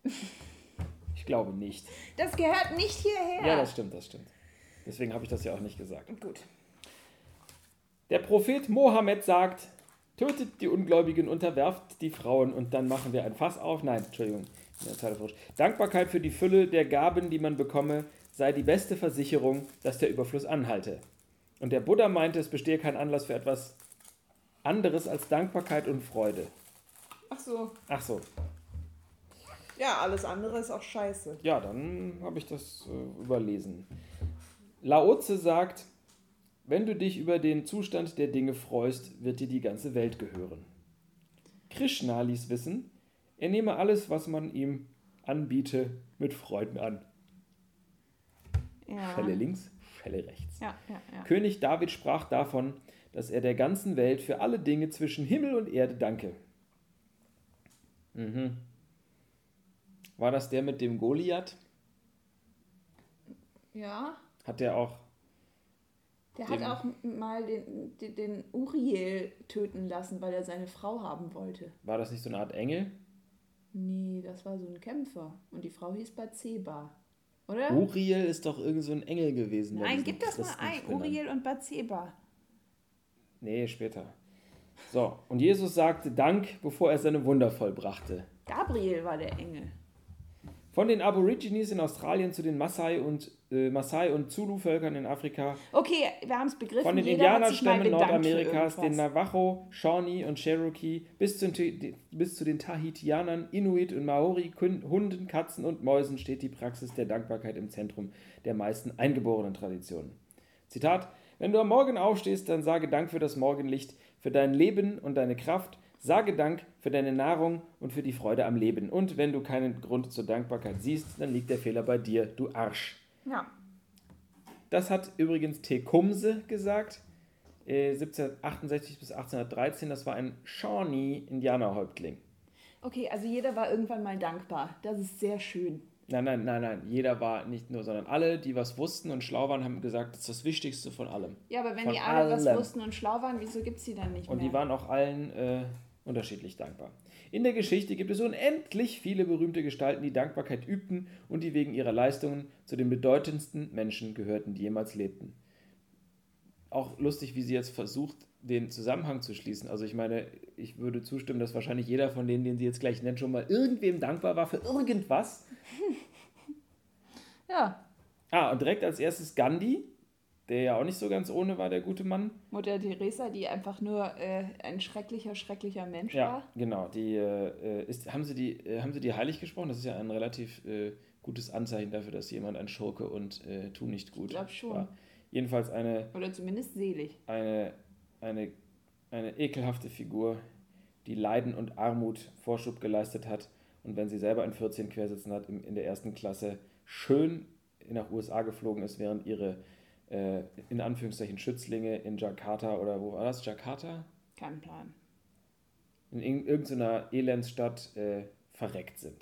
Ich glaube nicht. Das gehört nicht hierher. Ja, das stimmt, das stimmt. Deswegen habe ich das ja auch nicht gesagt. Gut. Der Prophet Mohammed sagt, tötet die Ungläubigen, unterwerft die Frauen und dann machen wir ein Fass auf. Nein, Entschuldigung. in der Zeile verrutscht. Dankbarkeit für die Fülle der Gaben, die man bekomme, sei die beste Versicherung, dass der Überfluss anhalte. Und der Buddha meinte, es bestehe kein Anlass für etwas anderes als Dankbarkeit und Freude. Ach so. Ach so, Ja, alles andere ist auch scheiße. ja, dann habe ich das äh, überlesen. Lao Tse sagt, wenn du dich über den Zustand der Dinge freust, wird dir die ganze Welt gehören. Krishna ließ wissen, er nehme alles, was man ihm anbiete, mit Freuden an. Ja. Schelle links, Schelle rechts. Ja, ja, ja. König David sprach davon, dass er der ganzen Welt für alle Dinge zwischen Himmel und Erde danke. Mhm. War das der mit dem Goliath? Ja. Hat der auch... Der Dem- hat auch m- mal den, den, den Uriel töten lassen, weil er seine Frau haben wollte. War das nicht so eine Art Engel? Nee, das war so ein Kämpfer. Und die Frau hieß Bathseba. Oder? Uriel ist doch irgend so ein Engel gewesen. bei Nein, diesen gib das mal ein. Christenspinnern. Uriel und Bathseba. Nee, später. So, und Jesus sagte Dank, bevor er seine Wunder vollbrachte. Gabriel war der Engel. Von den Aborigines in Australien zu den Maasai und, äh, Maasai und Zulu-Völkern in Afrika, Okay, wir haben es begriffen. von den Jeder hat sich mal Indianerstämmen bedankt für Nordamerikas, den irgendwas. Navajo, Shawnee und Cherokee, bis zu, bis zu den Tahitianern, Inuit und Maori, Kun- Hunden, Katzen und Mäusen steht die Praxis der Dankbarkeit im Zentrum der meisten eingeborenen Traditionen. Zitat: Wenn du am Morgen aufstehst, dann sage Dank für das Morgenlicht, für dein Leben und deine Kraft. Sage Dank für deine Nahrung und für die Freude am Leben. Und wenn du keinen Grund zur Dankbarkeit siehst, dann liegt der Fehler bei dir, du Arsch. Ja. Das hat übrigens Tecumseh gesagt, äh, siebzehnhundertachtundsechzig bis achtzehnhundertdreizehn. Das war ein Shawnee-Indianerhäuptling. Okay, also jeder war irgendwann mal dankbar. Das ist sehr schön. Nein, nein, nein, nein. Jeder war nicht nur, sondern alle, die was wussten und schlau waren, haben gesagt, das ist das Wichtigste von allem. Ja, aber wenn Von die alle was allem. wussten und schlau waren, wieso gibt es die dann nicht Und mehr? die waren auch allen äh, unterschiedlich dankbar. In der Geschichte gibt es unendlich viele berühmte Gestalten, die Dankbarkeit übten und die wegen ihrer Leistungen zu den bedeutendsten Menschen gehörten, die jemals lebten. auch lustig, wie sie jetzt versucht, den Zusammenhang zu schließen. Also ich meine, ich würde zustimmen, dass wahrscheinlich jeder von denen, den sie jetzt gleich nennt, schon mal irgendwem dankbar war für irgendwas. Ja, Ah, und direkt als erstes Gandhi, der ja auch nicht so ganz ohne war, der gute Mann. Mutter Teresa, die einfach nur äh, ein schrecklicher, schrecklicher Mensch Ja, war. genau. Die, äh, ist, haben, sie die, äh, haben sie die heilig gesprochen? Das ist ja ein relativ äh, gutes Anzeichen dafür, dass jemand ein Schurke und äh, tu nicht gut Ich glaube schon. war. Jedenfalls eine, Oder zumindest selig. eine, eine, eine ekelhafte Figur, die Leiden und Armut Vorschub geleistet hat und wenn sie selber ein vierzehn quersitzen hat, in der ersten Klasse schön nach U S A geflogen ist, während ihre äh, in Anführungszeichen Schützlinge in Jakarta oder wo war das? Jakarta? Kein Plan. In irg- irgendeiner Elendsstadt äh, verreckt sind.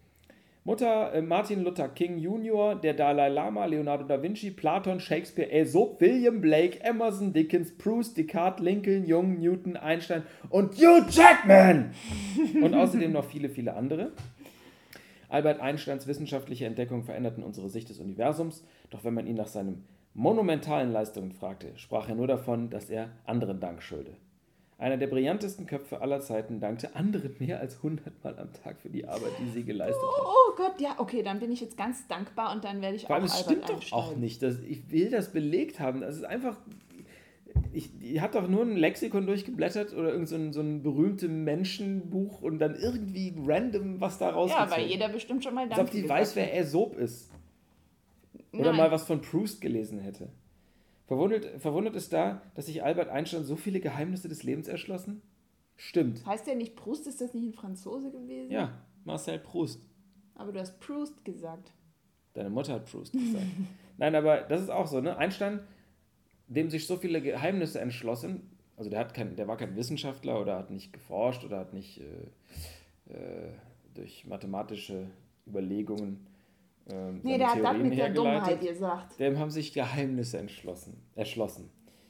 Mutter äh, Martin Luther King Junior, der Dalai Lama, Leonardo da Vinci, Platon, Shakespeare, Aesop, William Blake, Emerson, Dickens, Proust, Descartes, Lincoln, Jung, Newton, Einstein und Hugh Jackman! Und außerdem noch viele, viele andere. Albert Einsteins wissenschaftliche Entdeckungen veränderten unsere Sicht des Universums, doch wenn man ihn nach seinen monumentalen Leistungen fragte, sprach er nur davon, dass er anderen Dank schulde. Einer der brillantesten Köpfe aller Zeiten dankte anderen mehr als hundertmal am Tag für die Arbeit, die sie geleistet Oh, hat. oh Gott, ja, okay, dann bin ich jetzt ganz dankbar und dann werde ich Vor allem, auch es Albert stimmt doch Einstein. auch nicht. Das, ich will das belegt haben. Das ist einfach. Ich, die hat doch nur ein Lexikon durchgeblättert oder irgend so ein, so ein berühmtes Menschenbuch und dann irgendwie random was da Ja, rausgezogen. weil jeder bestimmt schon mal Als Danke ob die gesagt weiß, wer hat. Aesop ist. Oder Nein. mal was von Proust gelesen hätte. Verwundert, verwundert ist da, dass sich Albert Einstein so viele Geheimnisse des Lebens erschlossen? Stimmt. Heißt der nicht Proust? Ist das nicht ein Franzose gewesen? Ja, Marcel Proust. Aber du hast Proust gesagt. Deine Mutter hat Proust gesagt. Nein, aber das ist auch so, ne? Einstein, dem sich so viele Geheimnisse entschlossen, also der, hat kein, der war kein Wissenschaftler oder hat nicht geforscht oder hat nicht äh, äh, durch mathematische Überlegungen ähm, Nee, seine der hat das Theorien mit der hergeleitet. Dummheit gesagt. Dem haben sich Geheimnisse entschlossen, erschlossen,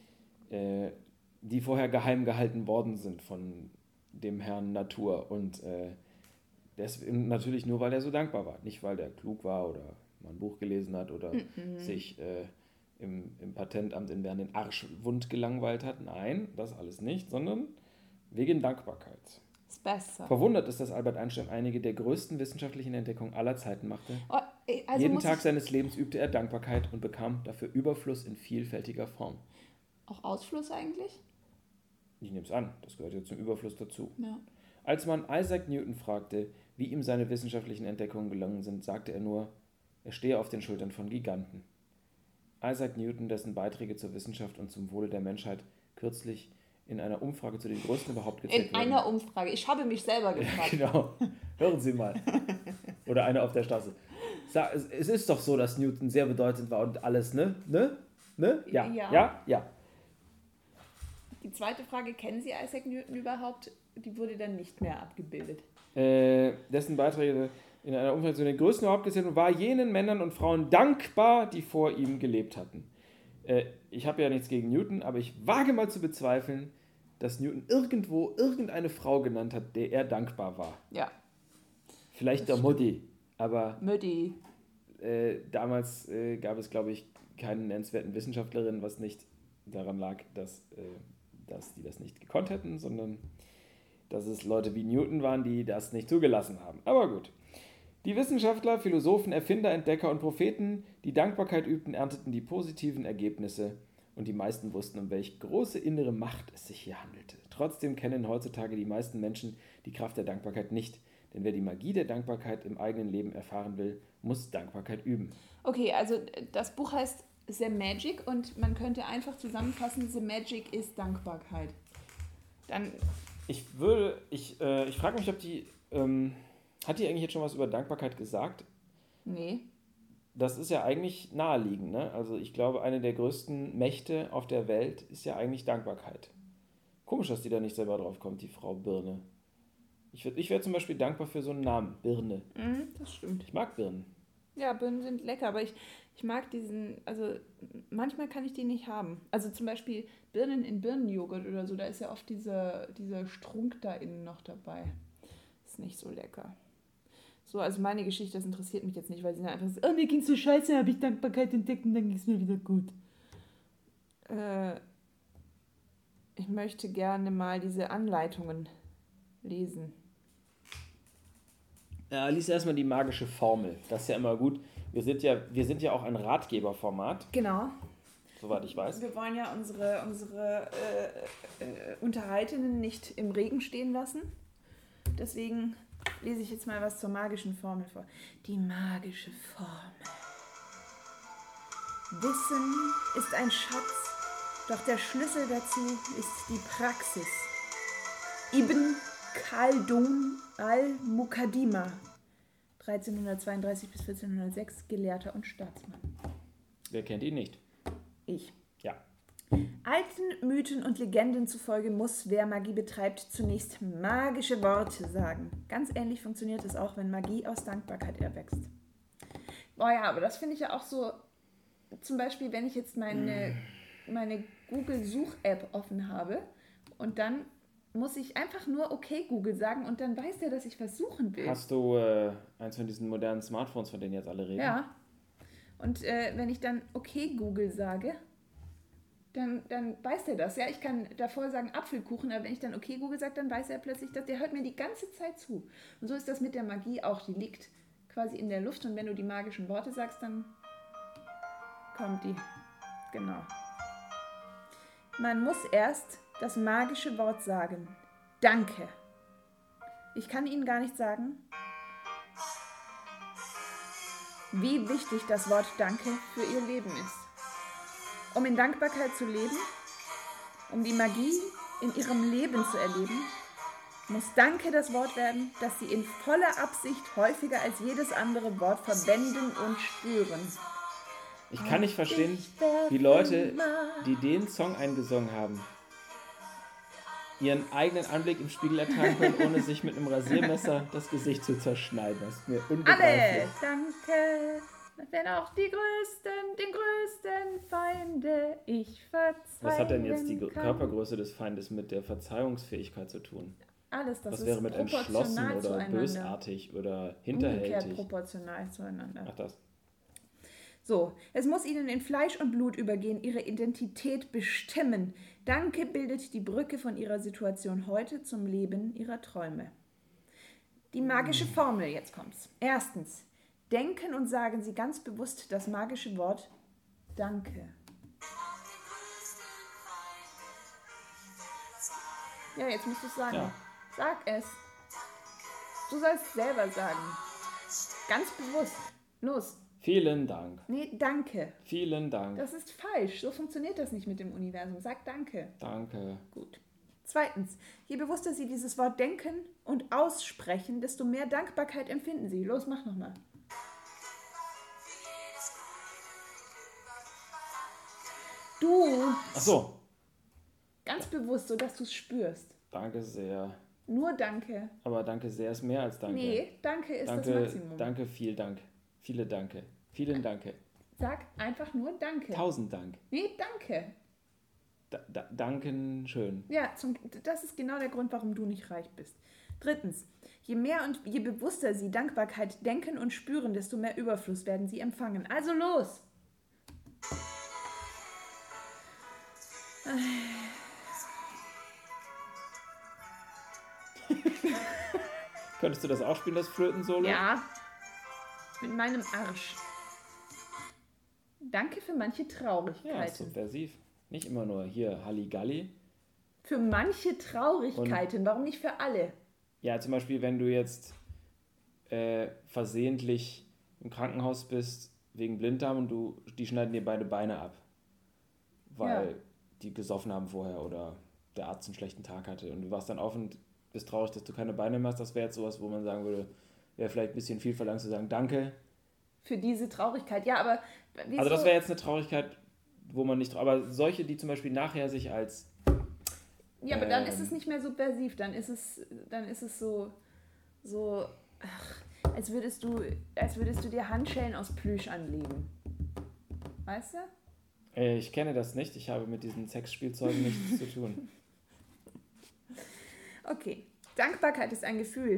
äh, die vorher geheim gehalten worden sind von dem Herrn Natur. Und äh, deswegen natürlich nur, weil er so dankbar war. Nicht, weil der klug war oder mal ein Buch gelesen hat oder Mhm. sich äh, im, im Patentamt in Bern den Arsch wund gelangweilt hat. Nein, das alles nicht, sondern wegen Dankbarkeit. Ist besser. Verwundert ist, dass Albert Einstein einige der größten wissenschaftlichen Entdeckungen aller Zeiten machte. Oh, ey, also Jeden muss Tag ich seines Lebens übte er Dankbarkeit und bekam dafür Überfluss in vielfältiger Form. auch Ausfluss eigentlich? Ich nehme es an, das gehört ja zum Überfluss dazu. Ja. Als man Isaac Newton fragte, wie ihm seine wissenschaftlichen Entdeckungen gelungen sind, sagte er nur, er stehe auf den Schultern von Giganten. Isaac Newton, dessen Beiträge zur Wissenschaft und zum Wohle der Menschheit kürzlich in einer Umfrage zu den größten überhaupt gezählt In einer Umfrage. Ich habe mich selber gefragt. Genau. Hören Sie mal. Oder einer auf der Straße. Sag, es, es ist doch so, dass Newton sehr bedeutend war und alles, ne? Ne? Ne? Ja. Ja. Ja? Ja. Die zweite Frage, kennen Sie Isaac Newton überhaupt? Die wurde dann nicht mehr abgebildet. Äh, dessen Beiträge in einer Umfrage zu den größten überhaupt gezählt und war jenen Männern und Frauen dankbar, die vor ihm gelebt hatten. Äh, ich habe ja nichts gegen Newton, aber ich wage mal zu bezweifeln, dass Newton irgendwo irgendeine Frau genannt hat, der er dankbar war. Ja. Vielleicht Das der Mutti, aber Mödi. äh, damals äh, gab es, glaube ich, keine nennenswerten Wissenschaftlerinnen, was nicht daran lag, dass, äh, dass die das nicht gekonnt hätten, sondern dass es Leute wie Newton waren, die das nicht zugelassen haben. Aber gut. Die Wissenschaftler, Philosophen, Erfinder, Entdecker und Propheten, die Dankbarkeit übten, ernteten die positiven Ergebnisse und die meisten wussten, um welche große innere Macht es sich hier handelte. Trotzdem kennen heutzutage die meisten Menschen die Kraft der Dankbarkeit nicht, denn wer die Magie der Dankbarkeit im eigenen Leben erfahren will, muss Dankbarkeit üben. Okay, also das Buch heißt The Magic und man könnte einfach zusammenfassen, The Magic ist Dankbarkeit. Dann, Ich würde, ich, äh, ich frage mich, ob die, ähm, hat die eigentlich jetzt schon was über Dankbarkeit gesagt? nee. Das ist ja eigentlich naheliegend, ne? Also ich glaube, eine der größten Mächte auf der Welt ist ja eigentlich Dankbarkeit. Komisch, dass die da nicht selber drauf kommt, die Frau Birne. Ich, würd- ich wäre zum Beispiel dankbar für so einen Namen, Birne. Mhm, das stimmt. Ich mag Birnen. Ja, Birnen sind lecker, aber ich, ich mag diesen, also manchmal kann ich die nicht haben. Also zum Beispiel Birnen in Birnenjoghurt oder so, da ist ja oft dieser, dieser Strunk da innen noch dabei. Ist nicht so lecker. So, also meine Geschichte, das interessiert mich jetzt nicht, weil sie dann einfach so, oh, mir ging's so scheiße, habe ich Dankbarkeit entdeckt und dann ging's mir wieder gut. Äh, ich möchte gerne mal diese Anleitungen lesen. Ja, lies erstmal die magische Formel. Das ist ja immer gut. Wir sind ja, wir sind ja auch ein Ratgeberformat, Genau. soweit ich weiß. Wir wollen ja unsere, unsere äh, äh, Unterhaltenden nicht im Regen stehen lassen. Deswegen lese ich jetzt mal was zur magischen Formel vor. Die magische Formel. Wissen ist ein Schatz, doch der Schlüssel dazu ist die Praxis. Ibn Khaldun al-Muqaddima, dreizehnhundertzweiunddreißig bis vierzehnhundertsechs, Gelehrter und Staatsmann. Wer kennt ihn nicht? Ich. Ja. Alten Mythen und Legenden zufolge muss, wer Magie betreibt, zunächst magische Worte sagen. Ganz ähnlich funktioniert es auch, wenn Magie aus Dankbarkeit erwächst. Boah ja, aber das finde ich ja auch so, zum Beispiel, wenn ich jetzt meine, meine Google-Such-App offen habe und dann muss ich einfach nur okay Google sagen und dann weiß der, dass ich was suchen will. Hast du äh, eins von diesen modernen Smartphones, von denen jetzt alle reden? Ja. Und äh, wenn ich dann okay Google sage, dann, dann weiß der das. Ja, ich kann davor sagen Apfelkuchen, aber wenn ich dann okay Google sage, dann weiß er plötzlich, dass der hört mir die ganze Zeit zu. Und so ist das mit der Magie auch. Die liegt quasi in der Luft und wenn du die magischen Worte sagst, dann kommt die. Genau. Man muss erst das magische Wort sagen. Danke. Ich kann Ihnen gar nicht sagen, wie wichtig das Wort Danke für Ihr Leben ist. Um in Dankbarkeit zu leben, um die Magie in Ihrem Leben zu erleben, muss Danke das Wort werden, das Sie in voller Absicht häufiger als jedes andere Wort verwenden und spüren. Ich kann nicht verstehen, wie Leute, die den Song eingesungen haben, ihren eigenen Anblick im Spiegel ertragen können, ohne sich mit einem Rasiermesser das Gesicht zu zerschneiden. Das ist mir unbegreiflich. Alle, danke, wenn auch die größten, den größten Feinde ich verzeihen Was hat denn jetzt die kann. Körpergröße des Feindes mit der Verzeihungsfähigkeit zu tun? Alles, das Was ist wäre mit entschlossen proportional oder zueinander. bösartig oder Umgekehrt hinterhältig? proportional zueinander. Ach das. So, es muss ihnen in Fleisch und Blut übergehen, ihre Identität bestimmen. Danke bildet die Brücke von ihrer Situation heute zum Leben ihrer Träume. Die magische Formel, jetzt kommt's. Erstens, denken und sagen Sie ganz bewusst das magische Wort Danke. Ja, jetzt musst du es sagen. Ja. Sag es. Du sollst es selber sagen. Ganz bewusst. Los. Vielen Dank. Nee, danke. Vielen Dank. Das ist falsch. So funktioniert das nicht mit dem Universum. Sag danke. Danke. Gut. Zweitens, je bewusster Sie dieses Wort denken und aussprechen, desto mehr Dankbarkeit empfinden Sie. Los, mach nochmal. Du, Ach so. ganz bewusst, sodass du es spürst. Danke sehr. Nur danke. Aber danke sehr ist mehr als danke. Nee, danke ist danke, das Maximum. Danke, viel Dank. Viele Danke. Vielen Danke. Sag einfach nur danke. Tausend Dank. Nee, danke. Da, da, danken schön. Ja, zum, das ist genau der Grund, warum du nicht reich bist. Drittens, je mehr und je bewusster Sie Dankbarkeit denken und spüren, desto mehr Überfluss werden Sie empfangen. Also los! Könntest du das auch spielen, das Flöten-Solo? Ja, mit meinem Arsch. Danke für manche Ja, Traurigkeiten. subversiv. Nicht immer nur hier Halligalli. Für manche Traurigkeiten, warum nicht für alle? Ja, zum Beispiel, wenn du jetzt äh, versehentlich im Krankenhaus bist wegen Blinddarm und du, die schneiden dir beide Beine ab, weil Ja. die gesoffen haben vorher oder der Arzt einen schlechten Tag hatte und du wachst dann auf und bist traurig, dass du keine Beine mehr hast. Das wäre jetzt sowas, wo man sagen würde, wäre vielleicht ein bisschen viel verlangt zu sagen, danke. Für diese Traurigkeit. Ja, aber wieso? Also das wäre jetzt eine Traurigkeit, wo man nicht, aber solche, die zum Beispiel nachher sich als Ja, aber dann Ähm. ist es nicht mehr subversiv, dann ist es, dann ist es so, so, ach, als würdest du, als würdest du dir Handschellen aus Plüsch anlegen. Weißt du? Äh, Ich kenne das nicht, ich habe mit diesen Sexspielzeugen nichts zu tun. Okay. Dankbarkeit ist ein Gefühl,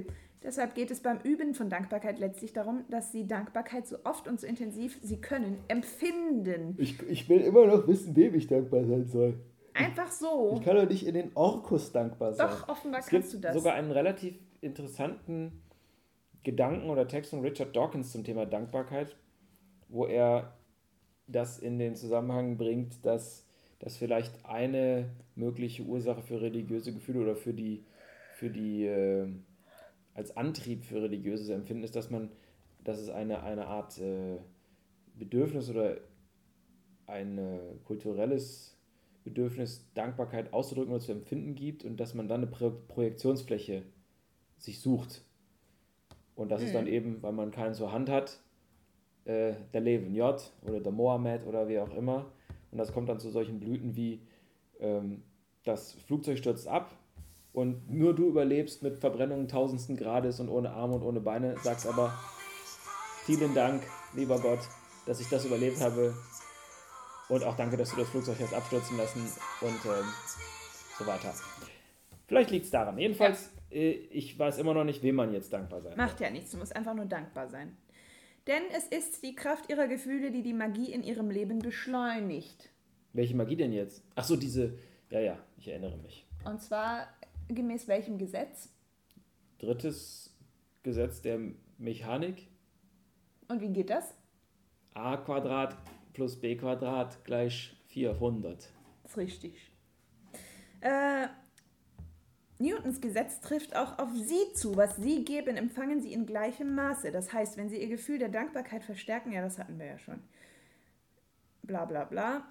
Deshalb geht es beim Üben von Dankbarkeit letztlich darum, dass Sie Dankbarkeit so oft und so intensiv Sie können empfinden. Ich, ich will immer noch wissen, wem ich dankbar sein soll. Einfach so. Ich kann doch nicht in den Orkus dankbar sein. Doch, offenbar Es gibt kannst du das. sogar einen relativ interessanten Gedanken oder Text von Richard Dawkins zum Thema Dankbarkeit, wo er das in den Zusammenhang bringt, dass das vielleicht eine mögliche Ursache für religiöse Gefühle oder für die, für die äh, als Antrieb für religiöses Empfinden ist, dass man, dass es eine, eine Art äh, Bedürfnis oder ein äh, kulturelles Bedürfnis, Dankbarkeit auszudrücken oder zu empfinden gibt und dass man dann eine Pro Projektionsfläche sich sucht. Und das mhm. ist dann eben, weil man keinen zur Hand hat, äh, der Leven J oder der Mohammed oder wie auch immer. Und das kommt dann zu solchen Blüten wie ähm, das Flugzeug stürzt ab und nur du überlebst mit Verbrennungen tausendsten Grades und ohne Arme und ohne Beine, sagst aber, vielen Dank, lieber Gott, dass ich das überlebt habe und auch danke, dass du das Flugzeug hast abstürzen lassen und ähm, so weiter. Vielleicht liegt es daran. Jedenfalls, ja. äh, ich weiß immer noch nicht, wem man jetzt dankbar sein Macht ja nichts, du musst einfach nur dankbar sein. Denn es ist die Kraft ihrer Gefühle, die die Magie in ihrem Leben beschleunigt. Welche Magie denn jetzt? Ach so, diese, ja, ja, ich erinnere mich. Und zwar gemäß welchem Gesetz? Drittes Gesetz der Mechanik. Und wie geht das? A Quadrat plus B Quadrat gleich vierhundert. Das ist richtig. Äh, Newtons Gesetz trifft auch auf Sie zu. Was Sie geben, empfangen Sie in gleichem Maße. Das heißt, wenn Sie Ihr Gefühl der Dankbarkeit verstärken, ja, das hatten wir ja schon. Bla bla bla.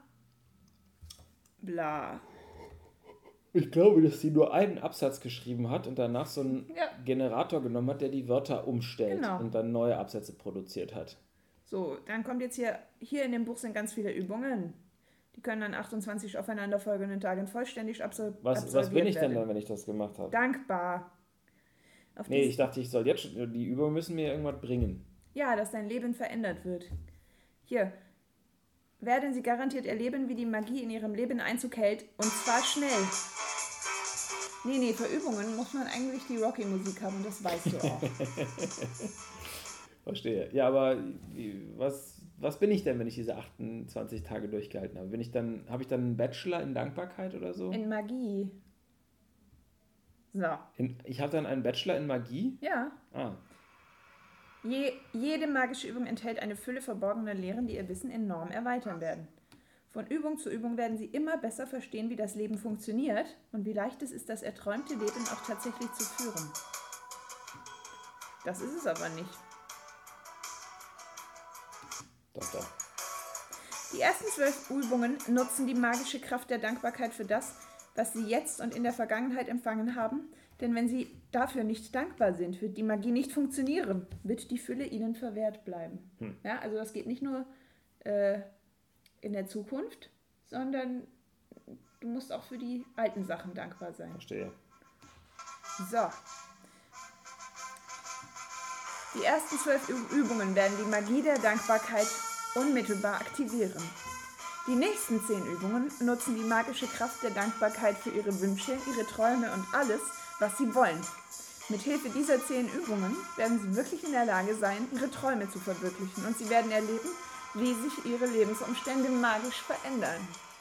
Bla. Ich glaube, dass sie nur einen Absatz geschrieben hat und danach so einen ja. Generator genommen hat, der die Wörter umstellt genau. und dann neue Absätze produziert hat. So, dann kommt jetzt hier, hier in dem Buch sind ganz viele Übungen. Die können an achtundzwanzig aufeinanderfolgenden Tagen vollständig absol was, absolviert was bin ich werden. denn dann, wenn ich das gemacht habe? Dankbar. Auf nee, ich dachte, ich soll jetzt schon, die Übungen müssen mir irgendwas bringen. Ja, dass dein Leben verändert wird. Hier, werden Sie garantiert erleben, wie die Magie in Ihrem Leben Einzug hält, und zwar schnell. Nee, nee, für Übungen muss man eigentlich die Rocky-Musik haben, und das weißt du auch. Verstehe. Ja, aber was, was bin ich denn, wenn ich diese achtundzwanzig Tage durchgehalten habe? Bin ich dann, habe ich dann einen Bachelor in Dankbarkeit oder so? In Magie. So. In, ich habe dann einen Bachelor in Magie? Ja. Ah. Je, jede magische Übung enthält eine Fülle verborgener Lehren, die Ihr Wissen enorm erweitern werden. Von Übung zu Übung werden Sie immer besser verstehen, wie das Leben funktioniert und wie leicht es ist, das erträumte Leben auch tatsächlich zu führen. Das ist es aber nicht. Doch, doch. Die ersten zwölf Übungen nutzen die magische Kraft der Dankbarkeit für das, was Sie jetzt und in der Vergangenheit empfangen haben. Denn wenn Sie dafür nicht dankbar sind, wird die Magie nicht funktionieren, wird die Fülle Ihnen verwehrt bleiben. Hm. Ja, also das geht nicht nur äh, in der Zukunft, sondern du musst auch für die alten Sachen dankbar sein. Verstehe. So. Die ersten zwölf Übungen werden die Magie der Dankbarkeit unmittelbar aktivieren. Die nächsten zehn Übungen nutzen die magische Kraft der Dankbarkeit für Ihre Wünsche, Ihre Träume und alles, was Sie wollen. Mithilfe dieser zehn Übungen werden Sie wirklich in der Lage sein, Ihre Träume zu verwirklichen, und Sie werden erleben, wie sich Ihre Lebensumstände magisch verändern.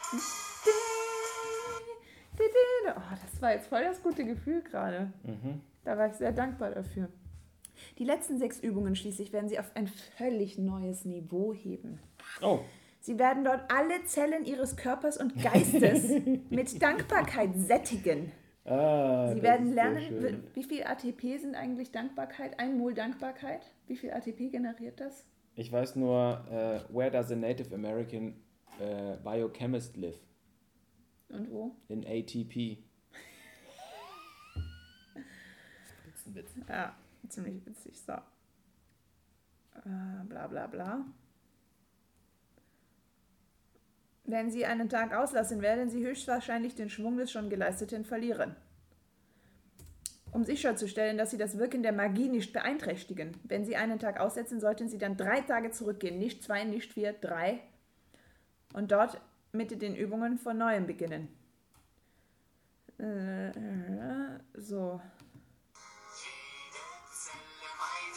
Oh, das war jetzt voll das gute Gefühl gerade. Mhm. Da war ich sehr dankbar dafür. Die letzten sechs Übungen schließlich werden Sie auf ein völlig neues Niveau heben. Oh. Sie werden dort alle Zellen Ihres Körpers und Geistes mit Dankbarkeit sättigen. Ah, Sie werden lernen, wie viel A T P sind eigentlich Dankbarkeit? Ein Mol Dankbarkeit? Wie viel A T P generiert das? Ich weiß nur, uh, where does a Native American uh, biochemist live? Und wo? In A T P. Das ist ein Witz. Ja, ziemlich witzig. So. Äh, bla bla bla. Wenn Sie einen Tag auslassen, werden Sie höchstwahrscheinlich den Schwung des schon Geleisteten verlieren. Um sicherzustellen, dass Sie das Wirken der Magie nicht beeinträchtigen. Wenn Sie einen Tag aussetzen, sollten Sie dann drei Tage zurückgehen. Nicht zwei, nicht vier, drei. Und dort mit den Übungen von Neuem beginnen. Äh, so.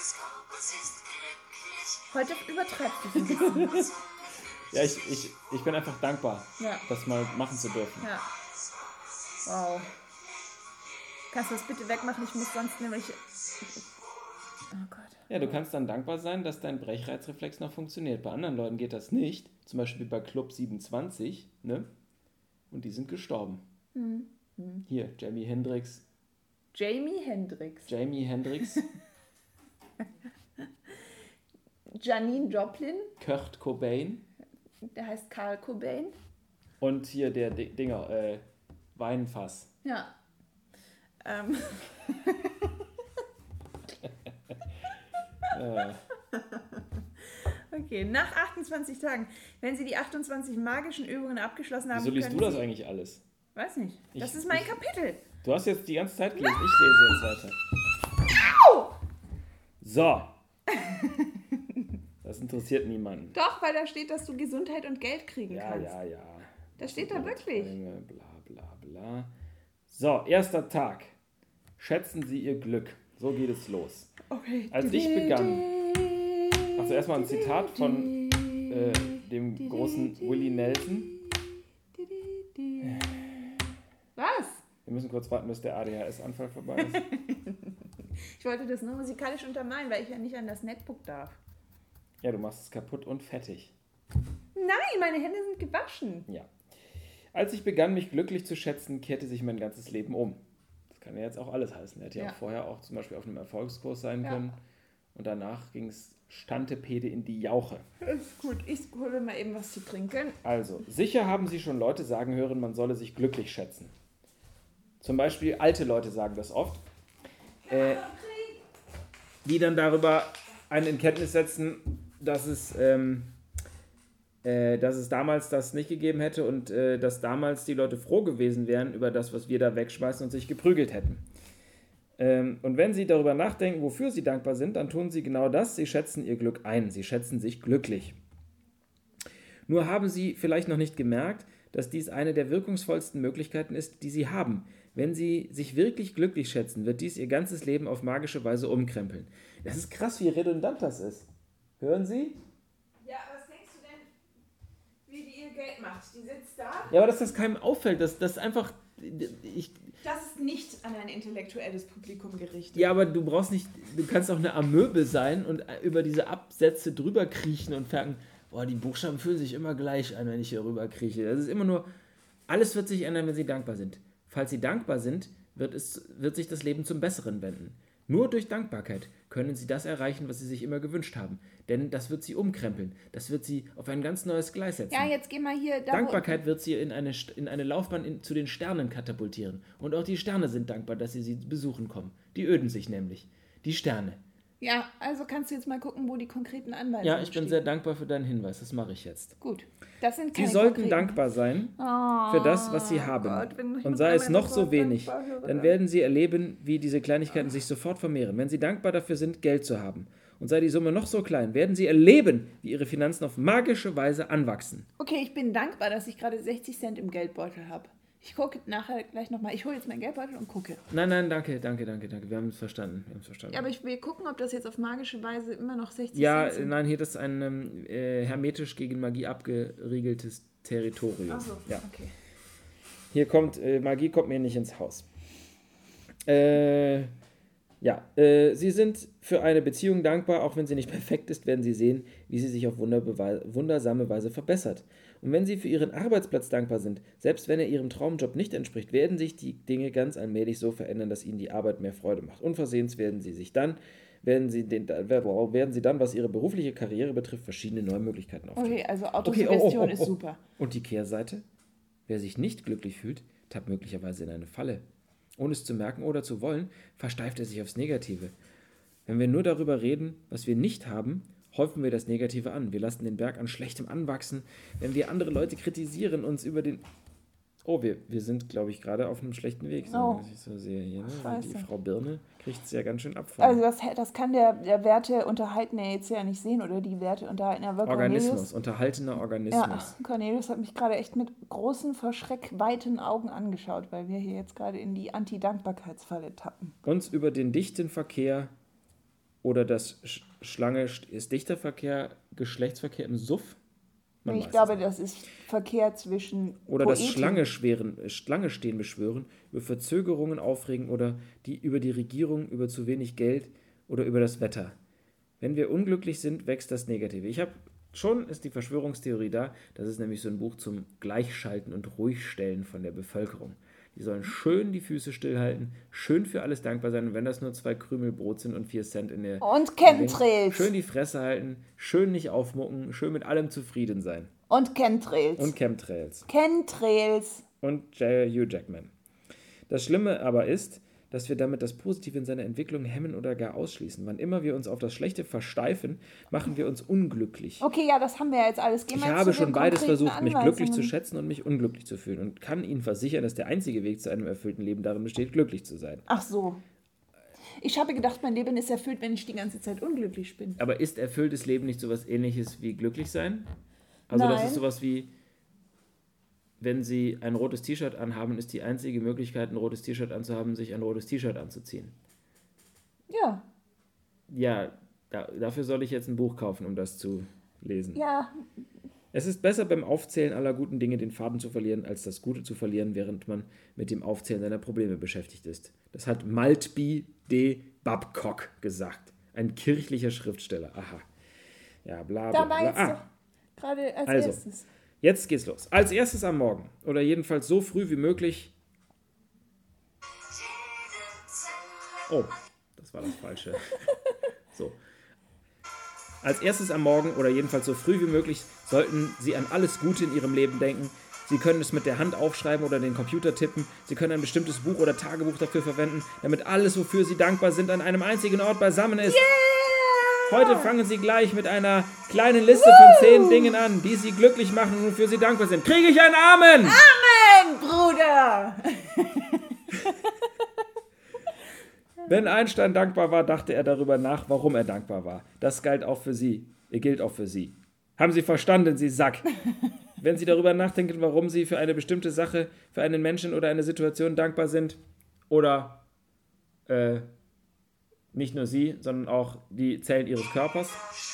Heute übertreibst du es ein bisschen. Ja, ich, ich, ich bin einfach dankbar, Ja. das mal machen zu dürfen. Ja. Wow. Kannst du das bitte wegmachen? Ich muss sonst nämlich... Oh Gott. Ja, du kannst dann dankbar sein, dass dein Brechreizreflex noch funktioniert. Bei anderen Leuten geht das nicht. Zum Beispiel bei Club siebenundzwanzig, ne? Und die sind gestorben. Mhm. Hier, Jimi Hendrix. Jamie Hendrix. Jamie Hendrix. Janine Joplin. Kurt Cobain. Der heißt Karl Cobain. Und hier der D- Dinger, äh, Weinfass. Ja. Ähm. Äh, Okay, nach achtundzwanzig Tagen. Wenn Sie die achtundzwanzig magischen Übungen abgeschlossen haben, wieso liest du können das Sie... eigentlich alles? Weiß nicht. Das Ich- ist mein ich- Kapitel. Du hast jetzt die ganze Zeit gelesen, ich lese jetzt weiter. Au! So. Das interessiert niemanden. Doch, weil da steht, dass du Gesundheit und Geld kriegen Ja, kannst. ja, ja. Das steht da wirklich. Bla, bla, bla. So, erster Tag. Schätzen Sie Ihr Glück. So geht es los. Okay. Als ich begann, also erstmal ein Zitat von äh, dem großen Willie Nelson. Was? Wir müssen kurz warten, bis der A D H S-Anfall vorbei ist. Ich wollte das nur musikalisch untermalen, weil ich ja nicht an das Netbook darf. Ja, du machst es kaputt und fettig. Nein, meine Hände sind gewaschen. Ja. Als ich begann, mich glücklich zu schätzen, kehrte sich mein ganzes Leben um. Das kann ja jetzt auch alles heißen. Er hätte ja, Ja. auch vorher auch zum Beispiel auf einem Erfolgskurs sein Ja. können. Und danach ging es Stantepede in die Jauche. Ist gut, ich hole mal eben was zu trinken. Also, sicher haben Sie schon Leute sagen hören, man solle sich glücklich schätzen. Zum Beispiel alte Leute sagen das oft, äh, die dann darüber einen in Kenntnis setzen, dass es, ähm, äh, dass es damals das nicht gegeben hätte und äh, dass damals die Leute froh gewesen wären über das, was wir da wegschmeißen und sich geprügelt hätten. Ähm, und wenn Sie darüber nachdenken, wofür Sie dankbar sind, dann tun Sie genau das. Sie schätzen Ihr Glück ein. Sie schätzen sich glücklich. Nur haben Sie vielleicht noch nicht gemerkt, dass dies eine der wirkungsvollsten Möglichkeiten ist, die Sie haben. Wenn Sie sich wirklich glücklich schätzen, wird dies Ihr ganzes Leben auf magische Weise umkrempeln. Das ist krass, wie redundant das ist. Hören Sie? Ja, was denkst du denn, wie die ihr Geld macht? Die sitzt da. Ja, aber dass das keinem auffällt, dass das einfach... Ich, Das ist nicht an ein intellektuelles Publikum gerichtet. ja, aber du brauchst nicht... Du kannst auch eine Amöbe sein und über diese Absätze drüber kriechen und merken, boah, die Buchstaben fühlen sich immer gleich an, wenn ich hier rüber krieche. Das ist immer nur... Alles wird sich ändern, wenn Sie dankbar sind. Falls Sie dankbar sind, wird, es, wird sich das Leben zum Besseren wenden. Nur durch Dankbarkeit können Sie das erreichen, was Sie sich immer gewünscht haben. Denn das wird Sie umkrempeln. Das wird Sie auf ein ganz neues Gleis setzen. Ja, jetzt geh mal hier... Da, Dankbarkeit wird Sie in eine, St- in eine Laufbahn in, zu den Sternen katapultieren. Und auch die Sterne sind dankbar, dass Sie sie besuchen kommen. Die öden sich nämlich. Die Sterne. Ja, also kannst du jetzt mal gucken, wo die konkreten Anweisungen Ja, ich bin stehen. sehr dankbar für deinen Hinweis. Das mache ich jetzt. Gut. Das sind Sie keine sollten konkreten- dankbar sein für das, was Sie haben. Gott, wenn ich Und noch sei es einmal noch das so Wort wenig, dankbar höre, dann dann- werden Sie erleben, wie diese Kleinigkeiten sich sofort vermehren. Wenn Sie dankbar dafür sind, Geld zu haben, und sei die Summe noch so klein, werden Sie erleben, wie Ihre Finanzen auf magische Weise anwachsen. Okay, ich bin dankbar, dass ich gerade sechzig Cent im Geldbeutel habe. Ich gucke nachher gleich nochmal. Ich hole jetzt meinen Geldbeutel und gucke. Nein, nein, danke, danke, danke, danke. Wir haben es verstanden. Wir haben es verstanden. Ja, aber ich will gucken, ob das jetzt auf magische Weise immer noch sechzig Ja, Cent sind. nein, hier ist ein ähm, äh, hermetisch gegen Magie abgeriegeltes Territorium. Ach so, Ja. okay. Hier kommt, äh, Magie kommt mir nicht ins Haus. Äh, ja, äh, Sie sind für eine Beziehung dankbar, auch wenn sie nicht perfekt ist, werden Sie sehen, wie sie sich auf wunderbewei- wundersame Weise verbessert. Und wenn Sie für Ihren Arbeitsplatz dankbar sind, selbst wenn er Ihrem Traumjob nicht entspricht, werden sich die Dinge ganz allmählich so verändern, dass Ihnen die Arbeit mehr Freude macht. Unversehens werden Sie sich dann, werden Sie, den, werden Sie dann, was Ihre berufliche Karriere betrifft, verschiedene neue Möglichkeiten auftun. Okay, also Okay, Autosuggestion oh, oh, oh, ist oh. super. Und die Kehrseite? Wer sich nicht glücklich fühlt, tappt möglicherweise in eine Falle. Ohne es zu merken oder zu wollen, versteift er sich aufs Negative. Wenn wir nur darüber reden, was wir nicht haben, häufen wir das Negative an. Wir lassen den Berg an Schlechtem anwachsen. Wenn wir andere Leute kritisieren, uns über den... Oh, wir, wir sind, glaube ich, gerade auf einem schlechten Weg, so, Oh. was ich so sehe hier. Ne? Scheiße. Die Frau Birne kriegt es ja ganz schön ab. von Also das, das kann der, der Werteunterhaltende jetzt ja nicht sehen oder die Werteunterhaltende. Aber Organismus, Cornelius, unterhaltener Organismus. ja, Cornelius hat mich gerade echt mit großen, vor Schreck weiten Augen angeschaut, weil wir hier jetzt gerade in die Anti-Dankbarkeitsfalle tappen. Uns über den dichten Verkehr Oder das Sch- Schlange ist dichter Verkehr, Geschlechtsverkehr im Suff? Man ich weiß glaube, es das ist Verkehr zwischen Oder das Poeten. Schlange, schweren, äh, Schlange stehen beschwören, über Verzögerungen aufregen oder die über die Regierung, über zu wenig Geld oder über das Wetter. Wenn wir unglücklich sind, wächst das Negative. Ich habe schon ist die Verschwörungstheorie da. Das ist nämlich so ein Buch zum Gleichschalten und Ruhigstellen von der Bevölkerung. Die sollen schön die Füße stillhalten, schön für alles dankbar sein. Und wenn das nur zwei Krümel Brot sind und vier Cent in der... Und Chemtrails. Schön die Fresse halten, schön nicht aufmucken, schön mit allem zufrieden sein. Und Chemtrails. Und Chemtrails. Chemtrails. Und J- Hugh Jackman. Das Schlimme aber ist, dass wir damit das Positive in seiner Entwicklung hemmen oder gar ausschließen. Wann immer wir uns auf das Schlechte versteifen, machen wir uns unglücklich. Okay, ja, das haben wir ja jetzt alles. Gehen Ich wir jetzt habe zu den schon beides konkreten versucht, mich glücklich zu Anweisungen. schätzen und mich unglücklich zu fühlen und kann Ihnen versichern, dass der einzige Weg zu einem erfüllten Leben darin besteht, glücklich zu sein. Ach so. Ich habe gedacht, mein Leben ist erfüllt, wenn ich die ganze Zeit unglücklich bin. Aber ist erfülltes Leben nicht sowas Ähnliches wie glücklich sein? Also das Nein. ist sowas wie, wenn Sie ein rotes T-Shirt anhaben, ist die einzige Möglichkeit, ein rotes T-Shirt anzuhaben, sich ein rotes T-Shirt anzuziehen. Ja, Ja, da, dafür soll ich jetzt ein Buch kaufen, um das zu lesen. ja. Es ist besser, beim Aufzählen aller guten Dinge den Faden zu verlieren, als das Gute zu verlieren, während man mit dem Aufzählen seiner Probleme beschäftigt ist. Das hat Maltby de Babcock gesagt. Ein kirchlicher Schriftsteller. Aha. Ja, bla bla Da war bla. jetzt Ah, doch gerade als Also. erstes. jetzt geht's los. Als erstes am Morgen, oder jedenfalls so früh wie möglich... Oh, das war das Falsche. So. Als erstes am Morgen oder jedenfalls so früh wie möglich sollten Sie an alles Gute in Ihrem Leben denken. Sie können es mit der Hand aufschreiben oder den Computer tippen. Sie können ein bestimmtes Buch oder Tagebuch dafür verwenden, damit alles, wofür Sie dankbar sind, an einem einzigen Ort beisammen ist. Heute fangen Sie gleich mit einer kleinen Liste von zehn Dingen an, die Sie glücklich machen und wofür Sie dankbar sind. Kriege ich einen Amen? Amen, Bruder! Wenn Einstein dankbar war, dachte er darüber nach, warum er dankbar war. Das galt auch für Sie. Er gilt auch für Sie. Haben Sie verstanden, Sie Sack? Wenn Sie darüber nachdenken, warum Sie für eine bestimmte Sache, für einen Menschen oder eine Situation dankbar sind, oder äh, nicht nur Sie, sondern auch die Zellen Ihres Körpers.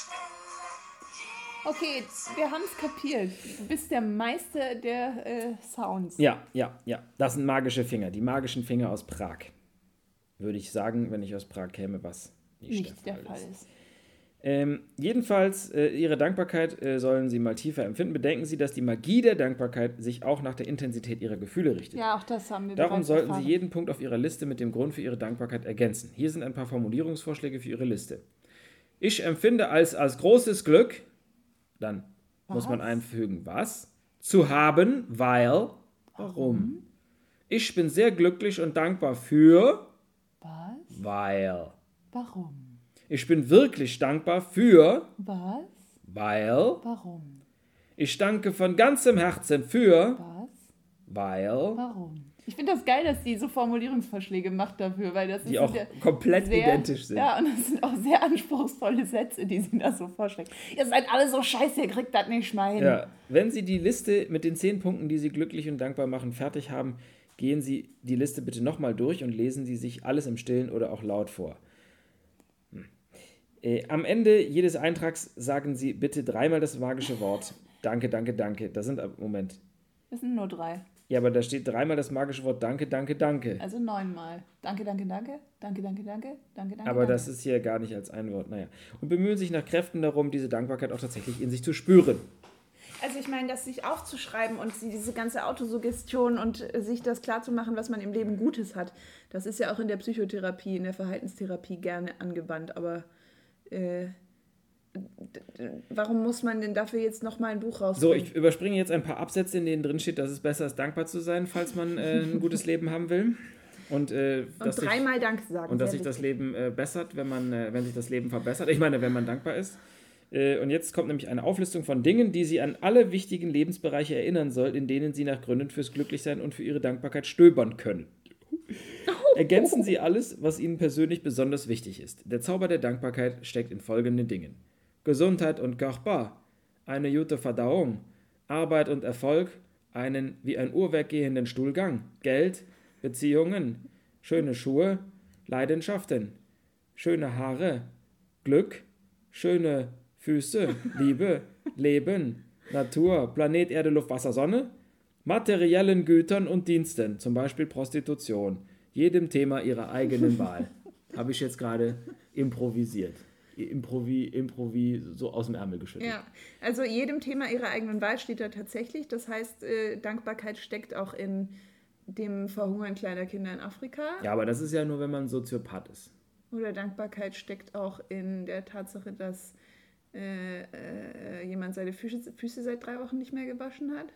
Okay, wir haben es kapiert. Du bist der Meister der äh, Sounds. Ja, ja, ja. Das sind magische Finger. Die magischen Finger aus Prag. Würde ich sagen, wenn ich aus Prag käme, was nicht, Nicht der der Fall Fall ist. ist. Ähm, jedenfalls, äh, Ihre Dankbarkeit äh, sollen Sie mal tiefer empfinden. Bedenken Sie, dass die Magie der Dankbarkeit sich auch nach der Intensität Ihrer Gefühle richtet. Ja, auch das haben wir Darum bereits sollten erfahren. Sie jeden Punkt auf Ihrer Liste mit dem Grund für Ihre Dankbarkeit ergänzen. Hier sind ein paar Formulierungsvorschläge für Ihre Liste. Ich empfinde als, als großes Glück, dann muss man Was? einfügen, was? Zu haben, weil, warum? Ich bin sehr glücklich und dankbar für, Was? weil. Warum? Ich bin wirklich dankbar für, Was? weil. Warum? Ich danke von ganzem Herzen für, Was? weil. Warum? Ich finde das geil, dass die so Formulierungsvorschläge macht dafür, weil das Die ist auch ja komplett sehr, identisch sind. Ja, und das sind auch sehr anspruchsvolle Sätze, die sie da so vorschlägt. Ihr seid alle so scheiße, ihr kriegt das nicht mal hin. Ja, wenn Sie die Liste mit den zehn Punkten, die Sie glücklich und dankbar machen, fertig haben, gehen Sie die Liste bitte nochmal durch und lesen Sie sich alles im Stillen oder auch laut vor. Hm. Äh, am Ende jedes Eintrags sagen Sie bitte dreimal das magische Wort. Danke, danke, danke. Das sind, Moment. Das sind nur drei. Ja, aber da steht dreimal das magische Wort Danke, danke, danke. Also neunmal. Danke, danke, danke. Danke, danke, danke. Danke, danke. Aber danke. das ist hier gar nicht als ein Wort. Naja. Und bemühen sich nach Kräften darum, diese Dankbarkeit auch tatsächlich in sich zu spüren. Also ich meine, das sich aufzuschreiben und diese ganze Autosuggestion und sich das klarzumachen, was man im Leben Gutes hat, das ist ja auch in der Psychotherapie, in der Verhaltenstherapie gerne angewandt. Aber äh, d- d- warum muss man denn dafür jetzt nochmal ein Buch So, rausbringen? ich überspringe jetzt ein paar Absätze, in denen drin steht, dass es besser ist, dankbar zu sein, falls man äh, ein gutes Leben haben will. Und, äh, und dass sich, dreimal Danke sagen. und dass sehr sich das wichtig. Leben äh, bessert, wenn, man, äh, wenn sich das Leben verbessert. Ich meine, wenn man dankbar ist. Äh, und jetzt kommt nämlich eine Auflistung von Dingen, die Sie an alle wichtigen Lebensbereiche erinnern soll, in denen Sie nach Gründen fürs Glücklichsein und für Ihre Dankbarkeit stöbern können. Ergänzen Sie alles, was Ihnen persönlich besonders wichtig ist. Der Zauber der Dankbarkeit steckt in folgenden Dingen. Gesundheit und Körper, eine gute Verdauung, Arbeit und Erfolg, einen wie ein Uhrwerk gehenden Stuhlgang, Geld, Beziehungen, schöne Schuhe, Leidenschaften, schöne Haare, Glück, schöne Füße, Liebe, Leben, Natur, Planet, Erde, Luft, Wasser, Sonne, materiellen Gütern und Diensten, zum Beispiel Prostitution, jedem Thema ihrer eigenen Wahl. Habe ich jetzt gerade improvisiert. Improvi, Improvi, so aus dem Ärmel geschüttelt. Ja, also jedem Thema ihrer eigenen Wahl steht da tatsächlich. Das heißt, äh, Dankbarkeit steckt auch in dem Verhungern kleiner Kinder in Afrika. Ja, aber das ist ja nur, wenn man Soziopath ist. Oder Dankbarkeit steckt auch in der Tatsache, dass äh, äh, jemand seine Füße, Füße seit drei Wochen nicht mehr gewaschen hat.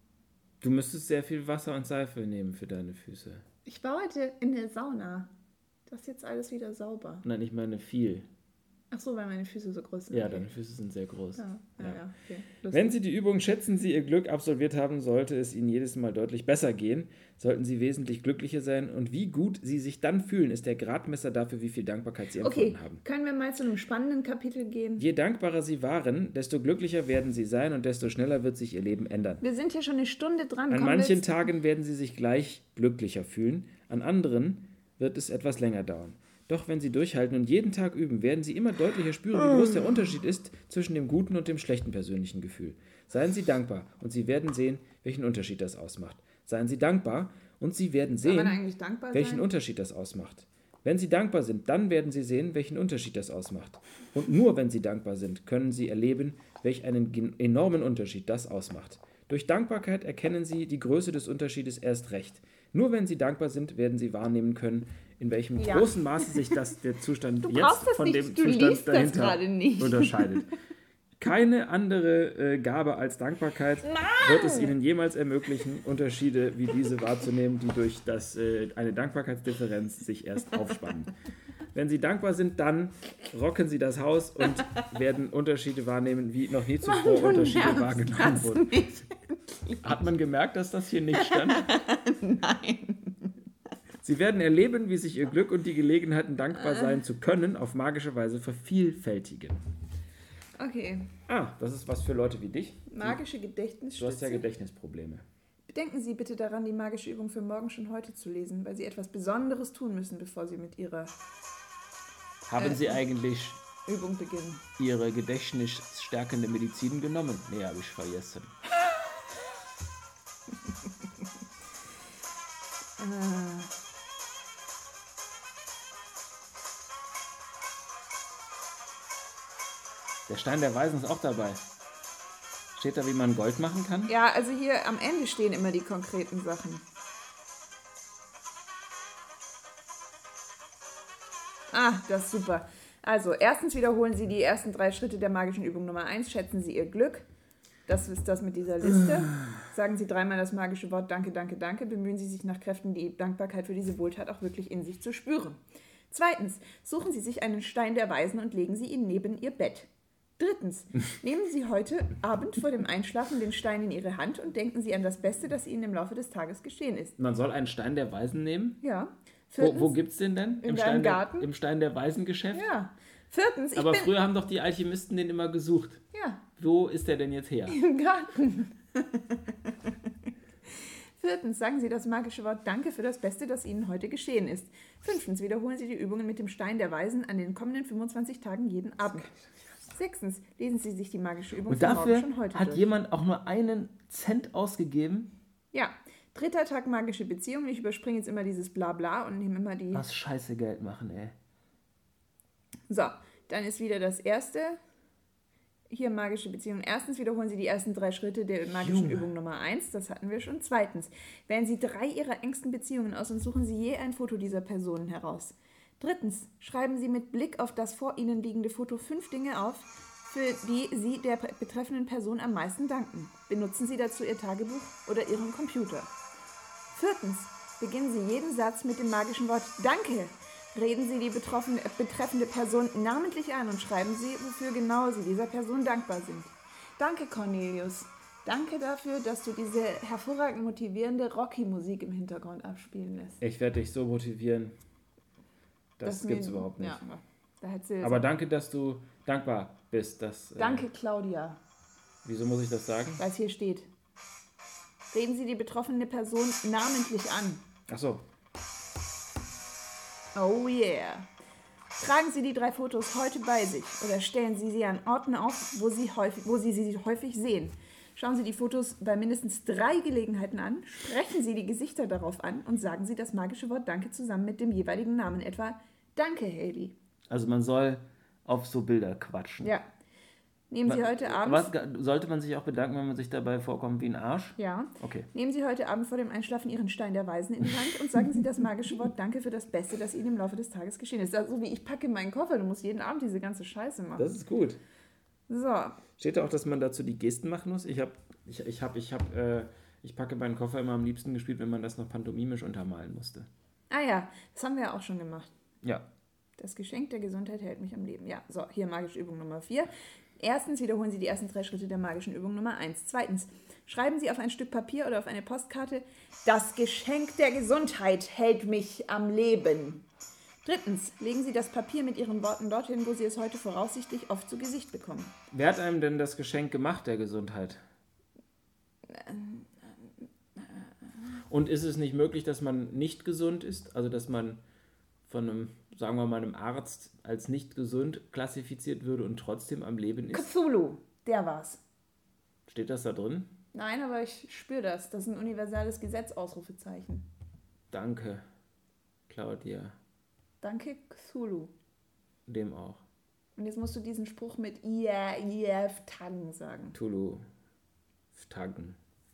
Du müsstest sehr viel Wasser und Seife nehmen für deine Füße. Ich war heute in der Sauna. Das ist jetzt alles wieder sauber. Nein, ich meine viel. Ach so, weil meine Füße so groß sind. Ja, okay. deine Füße sind sehr groß. Ja, ja, Ja. ja, okay. Lustig. Wenn Sie die Übung Schätzen Sie Ihr Glück absolviert haben, sollte es Ihnen jedes Mal deutlich besser gehen, sollten Sie wesentlich glücklicher sein und wie gut Sie sich dann fühlen, ist der Gradmesser dafür, wie viel Dankbarkeit Sie empfunden Okay, haben. können wir mal zu einem spannenden Kapitel gehen? Je dankbarer Sie waren, desto glücklicher werden Sie sein und desto schneller wird sich Ihr Leben ändern. Wir sind hier schon eine Stunde dran. An Kommen wir manchen jetzt- Tagen werden Sie sich gleich glücklicher fühlen, an anderen wird es etwas länger dauern. Doch wenn Sie durchhalten und jeden Tag üben, werden Sie immer deutlicher spüren, wie groß der Unterschied ist zwischen dem guten und dem schlechten persönlichen Gefühl. Seien Sie dankbar und Sie werden sehen, welchen Unterschied das ausmacht. Seien Sie dankbar und Sie werden Soll man sehen, eigentlich dankbar welchen sein? Unterschied das ausmacht. Wenn Sie dankbar sind, dann werden Sie sehen, welchen Unterschied das ausmacht. Und nur wenn Sie dankbar sind, können Sie erleben, welch einen gen- enormen Unterschied das ausmacht. Durch Dankbarkeit erkennen Sie die Größe des Unterschiedes erst recht. Nur wenn Sie dankbar sind, werden Sie wahrnehmen können, in welchem Ja. großen Maße sich das, der Zustand Du jetzt brauchst das von nicht, dem du Zustand liest das dahinter gerade nicht. unterscheidet. Keine andere äh, Gabe als Dankbarkeit wird es Ihnen jemals ermöglichen, Unterschiede wie diese wahrzunehmen, die durch das, äh, eine Dankbarkeitsdifferenz sich erst aufspannen. Wenn Sie dankbar sind, dann rocken Sie das Haus und werden Unterschiede wahrnehmen, wie noch nie zuvor du Unterschiede nervst wahrgenommen das wurden. nicht. Hat man gemerkt, dass das hier nicht stand? Nein. Sie werden erleben, wie sich Ihr Glück und die Gelegenheiten, dankbar sein zu können, auf magische Weise vervielfältigen. Okay, Ah, das ist was für Leute wie dich. magische Du hast ja Gedächtnisstütze. Gedächtnisprobleme. Denken Sie bitte daran, die magische Übung für morgen schon heute zu lesen, weil Sie etwas Besonderes tun müssen, bevor Sie mit Ihrer Haben Äh. Sie eigentlich Übung beginnen. Ihre gedächtnisstärkende Medizin genommen? Nee, habe ich vergessen. Ah. Der Stein der Weisen ist auch dabei. Steht da, wie man Gold machen kann? Ja, also hier am Ende stehen immer die konkreten Sachen. Ah, das ist super. Also, erstens wiederholen Sie die ersten drei Schritte der magischen Übung Nummer eins. Schätzen Sie Ihr Glück. Das ist das mit dieser Liste. Sagen Sie dreimal das magische Wort Danke, Danke, Danke. Bemühen Sie sich nach Kräften, die Dankbarkeit für diese Wohltat auch wirklich in sich zu spüren. Zweitens, suchen Sie sich einen Stein der Weisen und legen Sie ihn neben Ihr Bett. Drittens, nehmen Sie heute Abend vor dem Einschlafen den Stein in Ihre Hand und denken Sie an das Beste, das Ihnen im Laufe des Tages geschehen ist. Man soll einen Stein der Weisen nehmen? Ja. Wo, Viertens, wo gibt's den denn? In Im deinem Stein Garten? Der, Im Stein der Weisen-Geschäft? Ja. Viertens, ich Aber bin... früher haben doch die Alchemisten den immer gesucht. Ja, Wo ist der denn jetzt her? im Garten. Viertens, sagen Sie das magische Wort Danke für das Beste, das Ihnen heute geschehen ist. Fünftens, wiederholen Sie die Übungen mit dem Stein der Weisen an den kommenden fünfundzwanzig Tagen jeden Abend. Sechstens, lesen Sie sich die magische Übung Und für dafür morgen schon heute hat durch. jemand auch nur einen Cent ausgegeben? Ja, dritter Tag magische Beziehung. Ich überspringe jetzt immer dieses Blabla und nehme immer die... Was scheiße Geld machen, ey. So, dann ist wieder das erste. Hier magische Beziehung. Erstens wiederholen Sie die ersten drei Schritte der magischen Junge. Übung Nummer eins. Das hatten wir schon. Zweitens, wählen Sie drei Ihrer engsten Beziehungen aus und suchen Sie je ein Foto dieser Personen heraus. Drittens, schreiben Sie mit Blick auf das vor Ihnen liegende Foto fünf Dinge auf, für die Sie der betreffenden Person am meisten danken. Benutzen Sie dazu Ihr Tagebuch oder Ihren Computer. Viertens, beginnen Sie jeden Satz mit dem magischen Wort Danke. Reden Sie die betroffene, betreffende Person namentlich an und schreiben Sie, wofür genau Sie dieser Person dankbar sind. Danke, Cornelius. Danke dafür, dass du diese hervorragend motivierende Rocky-Musik im Hintergrund abspielen lässt. Ich werde dich so motivieren. Das, Dass gibt's mir- überhaupt nicht. Ja, da hättest du Aber danke, dass du dankbar bist. Dass, äh, Danke, Claudia, Wieso muss ich das sagen? weil es hier steht. Reden Sie die betroffene Person namentlich an. Ach so. Oh yeah. Tragen Sie die drei Fotos heute bei sich oder stellen Sie sie an Orten auf, wo Sie, häufig, wo Sie sie häufig sehen. Schauen Sie die Fotos bei mindestens drei Gelegenheiten an, sprechen Sie die Gesichter darauf an und sagen Sie das magische Wort Danke zusammen mit dem jeweiligen Namen, etwa Danke, Haley. Also man soll auf so Bilder quatschen. Ja. Nehmen Sie heute Abend... Was, sollte man sich auch bedanken, wenn man sich dabei vorkommt wie ein Arsch? Ja. Okay. Nehmen Sie heute Abend vor dem Einschlafen Ihren Stein der Weisen in die Hand und sagen Sie das magische Wort Danke für das Beste, das Ihnen im Laufe des Tages geschehen ist. Also wie ich packe meinen Koffer, du musst jeden Abend diese ganze Scheiße machen. Das ist gut. So. Steht da auch, dass man dazu die Gesten machen muss? Ich habe, ich, ich habe, ich habe, äh, ich packe meinen Koffer immer am liebsten gespielt, wenn man das noch pantomimisch untermalen musste. Ah ja, das haben wir ja auch schon gemacht. Ja. Das Geschenk der Gesundheit hält mich am Leben. Ja, so, hier magische Übung Nummer vier. Erstens wiederholen Sie die ersten drei Schritte der magischen Übung Nummer eins. Zweitens, schreiben Sie auf ein Stück Papier oder auf eine Postkarte, das Geschenk der Gesundheit hält mich am Leben. Drittens, legen Sie das Papier mit Ihren Worten dorthin, wo Sie es heute voraussichtlich oft zu Gesicht bekommen. Wer hat einem denn das Geschenk gemacht, der Gesundheit? Und ist es nicht möglich, dass man nicht gesund ist? Also, dass man von einem, sagen wir mal, einem Arzt als nicht gesund klassifiziert würde und trotzdem am Leben ist? Cthulhu, der war's. Steht das da drin? Nein, aber ich spüre das. Das ist ein universales Gesetz, Ausrufezeichen. Danke, Claudia. Danke, Cthulhu. Dem auch. Und jetzt musst du diesen Spruch mit Ja, ja, Tang sagen. Tulu. Taggen.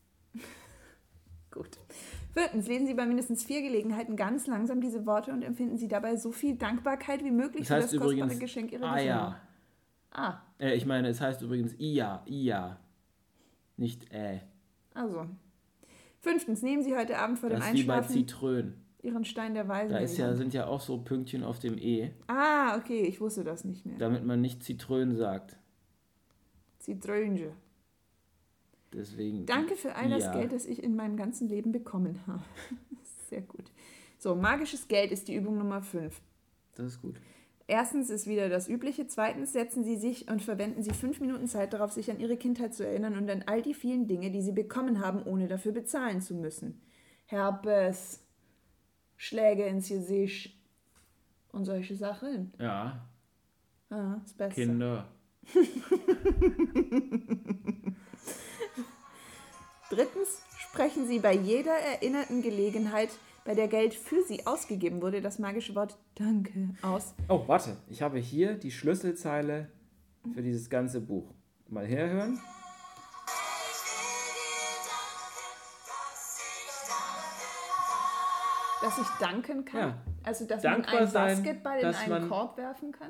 Gut. Viertens, lesen Sie bei mindestens vier Gelegenheiten ganz langsam diese Worte und empfinden Sie dabei so viel Dankbarkeit wie möglich Das heißt für das kostbare übrigens, Geschenk Ihrer ah Gesundheit. ja. Ah, Äh, ich meine, es heißt übrigens Ia, Ia. Nicht äh. also. Fünftens, nehmen Sie heute Abend vor dem Das ist wie bei Einschlafen Zitrön. Ihren Stein der Weisen. Da in ist die ja, Hand. sind ja auch so Pünktchen auf dem E, Ah, okay, ich wusste das nicht mehr. damit man nicht Zitrön sagt. Zitrönje. Deswegen. Danke für all das Ja. Geld, das ich in meinem ganzen Leben bekommen habe. Sehr gut. So, magisches Geld ist die Übung Nummer fünf. Das ist gut. Erstens ist wieder das Übliche. Zweitens setzen Sie sich und verwenden Sie fünf Minuten Zeit darauf, sich an Ihre Kindheit zu erinnern und an all die vielen Dinge, die Sie bekommen haben, ohne dafür bezahlen zu müssen. Herpes, Schläge ins Gesicht und solche Sachen. Ja, Ah, das Beste. Kinder. Drittens sprechen Sie bei jeder erinnerten Gelegenheit, bei der Geld für Sie ausgegeben wurde, das magische Wort Danke aus. Oh, warte. Ich habe hier die Schlüsselzeile für dieses ganze Buch. Mal herhören. Dass ich danken kann? Ja. Also, dass Dankbar man einen sein, Basketball in dass einen man- Korb werfen kann?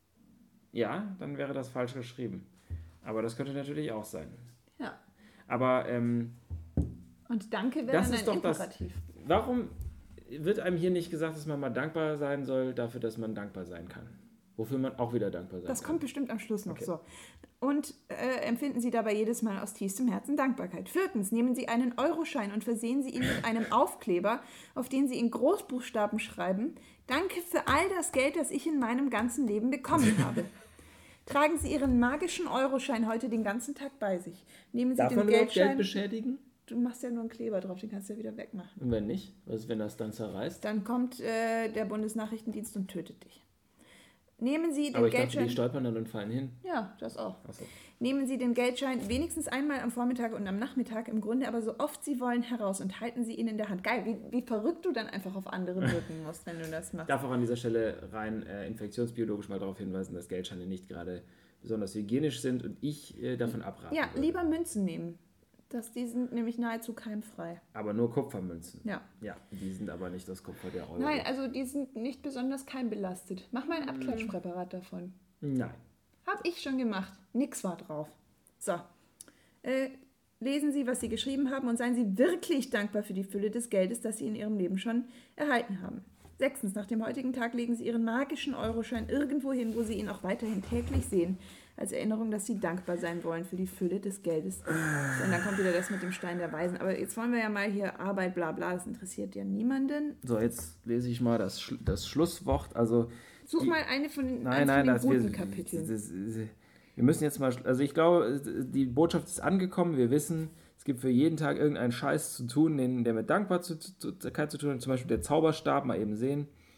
Ja, dann wäre das falsch geschrieben. Aber das könnte natürlich auch sein. Ja. Aber ähm, Und Danke wäre das dann ist ein doch das. Imperativ. Warum wird einem hier nicht gesagt, dass man mal dankbar sein soll dafür, dass man dankbar sein kann? Wofür man auch wieder dankbar sein Das kann. kommt bestimmt am Schluss noch Okay. so. Und äh, empfinden Sie dabei jedes Mal aus tiefstem Herzen Dankbarkeit. Viertens, nehmen Sie einen Euroschein und versehen Sie ihn mit einem Aufkleber, auf den Sie in Großbuchstaben schreiben: Danke für all das Geld, das ich in meinem ganzen Leben bekommen habe. Tragen Sie Ihren magischen Euroschein heute den ganzen Tag bei sich. Nehmen Sie Darf den man überhaupt Geld Geldschein. beschädigen? Du machst ja nur einen Kleber drauf, den kannst du ja wieder wegmachen. Und wenn nicht? Was ist, wenn das dann zerreißt? Dann kommt äh, der Bundesnachrichtendienst und tötet dich. Nehmen Sie den Aber ich dachte, Geldschein. die stolpern dann und fallen hin. Ja, das auch. Ach so. Nehmen Sie den Geldschein wenigstens einmal am Vormittag und am Nachmittag, im Grunde aber so oft Sie wollen, heraus und halten Sie ihn in der Hand. Geil, wie, wie verrückt du dann einfach auf andere wirken musst, wenn du das Ich machst. darf auch an dieser Stelle rein äh, infektionsbiologisch mal darauf hinweisen, dass Geldscheine nicht gerade besonders hygienisch sind und ich äh, davon abraten Ja, würde. lieber Münzen nehmen. Das, die sind nämlich nahezu keimfrei. Aber nur Kupfermünzen. Ja. Ja, die sind aber nicht das Kupfer der Euro. Nein, also die sind nicht besonders keimbelastet. Mach mal ein Abklatschpräparat davon. Nein. Hab ich schon gemacht. Nix war drauf. So. Äh, lesen Sie, was Sie geschrieben haben und seien Sie wirklich dankbar für die Fülle des Geldes, das Sie in Ihrem Leben schon erhalten haben. Sechstens, nach dem heutigen Tag legen Sie Ihren magischen Euroschein irgendwo hin, wo Sie ihn auch weiterhin täglich sehen, als Erinnerung, dass Sie dankbar sein wollen für die Fülle des Geldes. So, und dann kommt wieder das mit dem Stein der Weisen. Aber jetzt wollen wir ja mal hier Arbeit, bla bla, das interessiert ja niemanden. So, jetzt lese ich mal das, Schl das Schlusswort. Also, Such die- mal eine von den, nein, eins nein, von den das, guten wir, Kapiteln. das, das, wir müssen jetzt mal, also ich glaube, die Botschaft ist angekommen. Wir wissen, es gibt für jeden Tag irgendeinen Scheiß zu tun, den, der mit Dankbarkeit zu, zu, zu tun hat. Zum Beispiel der Zauberstab, mal eben sehen.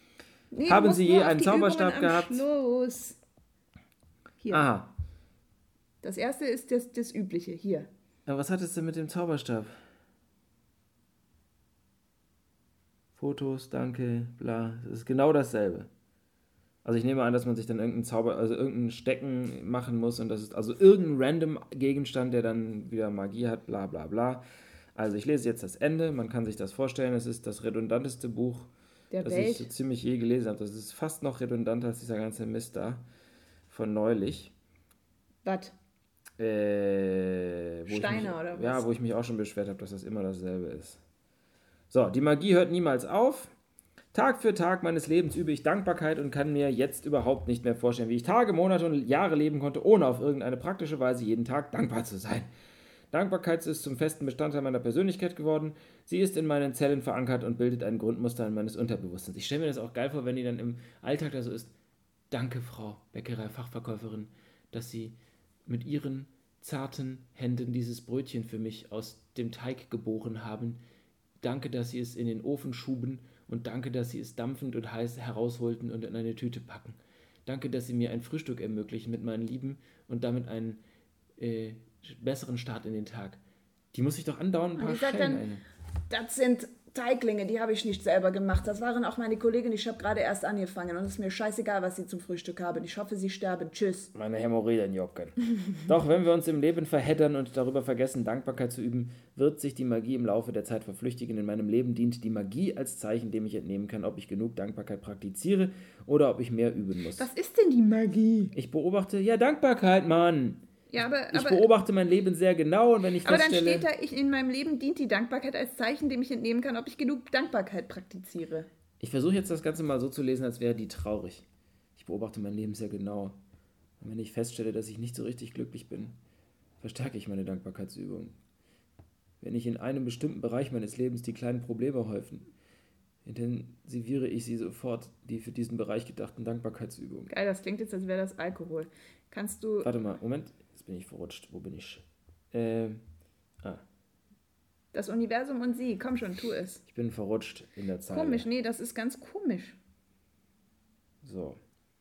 Nee, du Haben musst Sie nur je auf einen die Zauberstab Übungen am gehabt? Schluss. Hier. Aha. Das erste ist das, das Übliche. Hier. Aber was hat es denn mit dem Zauberstab? Fotos, danke, bla. Das ist genau dasselbe. Also ich nehme an, dass man sich dann irgendeinen Zauber, also irgendein Stecken machen muss und das ist also irgendein random Gegenstand, der dann wieder Magie hat, bla bla bla. Also ich lese jetzt das Ende, man kann sich das vorstellen, es ist das redundanteste Buch, Der das Welt. ich so ziemlich je gelesen habe. Das ist fast noch redundanter als dieser ganze Mist da von neulich. Was? Äh, wo Steine ich mich, oder was? Ja, wo ich mich auch schon beschwert habe, dass das immer dasselbe ist. So, die Magie hört niemals auf. Tag für Tag meines Lebens übe ich Dankbarkeit und kann mir jetzt überhaupt nicht mehr vorstellen, wie ich Tage, Monate und Jahre leben konnte, ohne auf irgendeine praktische Weise jeden Tag dankbar zu sein. Dankbarkeit ist zum festen Bestandteil meiner Persönlichkeit geworden. Sie ist in meinen Zellen verankert und bildet ein Grundmuster in meines Unterbewusstseins. Ich stelle mir das auch geil vor, wenn die dann im Alltag da so ist. Danke, Frau Bäckerei-Fachverkäuferin, dass Sie mit Ihren zarten Händen dieses Brötchen für mich aus dem Teig geboren haben. Danke, dass Sie es in den Ofen schuben und danke, dass Sie es dampfend und heiß herausholten und in eine Tüte packen. Danke, dass Sie mir ein Frühstück ermöglichen mit meinen Lieben und damit einen äh, besseren Start in den Tag. Die muss ich doch andauernd ein paar die sagt Schellen dann, ein. Das sind Teiglinge, die habe ich nicht selber gemacht. Das waren auch meine Kollegen, ich habe gerade erst angefangen und es ist mir scheißegal, was sie zum Frühstück haben. Ich hoffe, sie sterben. Tschüss. Meine Hämorrhoiden jucken. Doch wenn wir uns im Leben verheddern und darüber vergessen, Dankbarkeit zu üben, wird sich die Magie im Laufe der Zeit verflüchtigen. In meinem Leben dient die Magie als Zeichen, dem ich entnehmen kann, ob ich genug Dankbarkeit praktiziere oder ob ich mehr üben muss. Was ist denn die Magie? Ich beobachte, ja, Dankbarkeit, Mann. Ja, aber, Ich aber, beobachte mein Leben sehr genau und wenn ich aber dann feststelle... steht da, ich, in meinem Leben dient die Dankbarkeit als Zeichen, dem ich entnehmen kann, ob ich genug Dankbarkeit praktiziere. Ich versuche jetzt das Ganze mal so zu lesen, als wäre die traurig. Ich beobachte mein Leben sehr genau. Und wenn ich feststelle, dass ich nicht so richtig glücklich bin, verstärke ich meine Dankbarkeitsübung. Wenn ich in einem bestimmten Bereich meines Lebens die kleinen Probleme häufen, intensiviere ich sie sofort, die für diesen Bereich gedachten Dankbarkeitsübungen. Geil, das klingt jetzt, als wäre das Alkohol. Kannst du... Warte mal, Moment, jetzt bin ich verrutscht. Wo bin ich? Ähm, ah, Das Universum und sie, komm schon, tu es. ich bin verrutscht in der Zeile. Komisch, nee, das ist ganz komisch. So.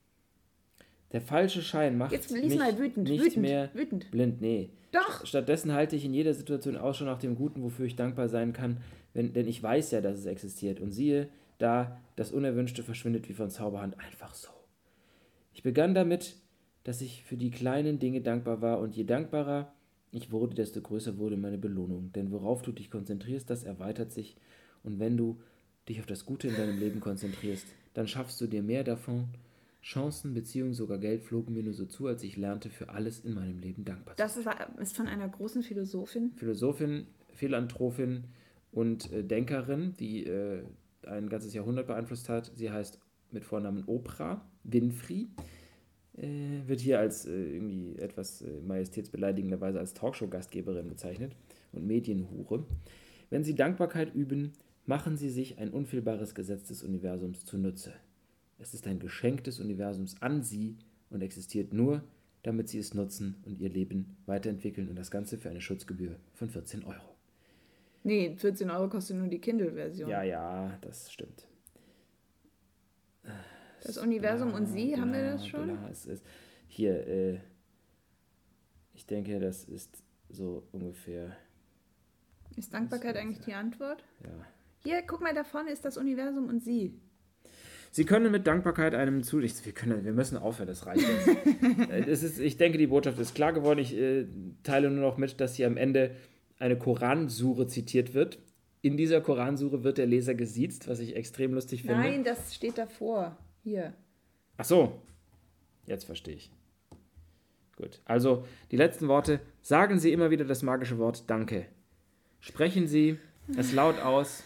Der falsche Schein macht Jetzt lies mich mal wütend, nicht wütend, mehr wütend. blind. Nee. Doch. Stattdessen halte ich in jeder Situation Ausschau nach dem Guten, wofür ich dankbar sein kann, wenn, denn ich weiß ja, dass es existiert. Und siehe, da, das Unerwünschte verschwindet wie von Zauberhand einfach so. Ich begann damit, dass ich für die kleinen Dinge dankbar war und je dankbarer ich wurde, desto größer wurde meine Belohnung. Denn worauf du dich konzentrierst, das erweitert sich. Und wenn du dich auf das Gute in deinem Leben konzentrierst, dann schaffst du dir mehr davon. Chancen, Beziehungen, sogar Geld flogen mir nur so zu, als ich lernte, für alles in meinem Leben dankbar zu sein. Das war, ist von einer großen Philosophin. Philosophin, Philanthropin und äh, Denkerin, die äh, ein ganzes Jahrhundert beeinflusst hat. Sie heißt mit Vornamen Oprah Winfrey. Äh, wird hier als äh, irgendwie etwas äh, majestätsbeleidigenderweise als Talkshow-Gastgeberin bezeichnet und Medienhure. Wenn Sie Dankbarkeit üben, machen Sie sich ein unfehlbares Gesetz des Universums zunutze. Es ist ein Geschenk des Universums an Sie und existiert nur, damit Sie es nutzen und Ihr Leben weiterentwickeln und das Ganze für eine Schutzgebühr von vierzehn Euro. Nee, vierzehn Euro kostet nur die Kindle-Version. Ja, ja, das stimmt. Das Universum und sie, Bla, haben wir das bla, schon? bla. Es ist hier, äh, ich denke, das ist so ungefähr, Ist Dankbarkeit eigentlich die Antwort? ja. Hier, guck mal, da vorne ist das Universum und sie. Sie können mit Dankbarkeit einem zu... Ich, wir, können, wir müssen aufhören, das reicht jetzt. Äh, es ist, ich denke, die Botschaft ist klar geworden. Ich äh, teile nur noch mit, dass hier am Ende eine Koransure zitiert wird. In dieser Koransure wird der Leser gesiezt, was ich extrem lustig finde. Nein, das steht davor. Hier. Ach so, jetzt verstehe ich. Gut, also die letzten Worte. Sagen Sie immer wieder das magische Wort Danke. Sprechen Sie es laut aus.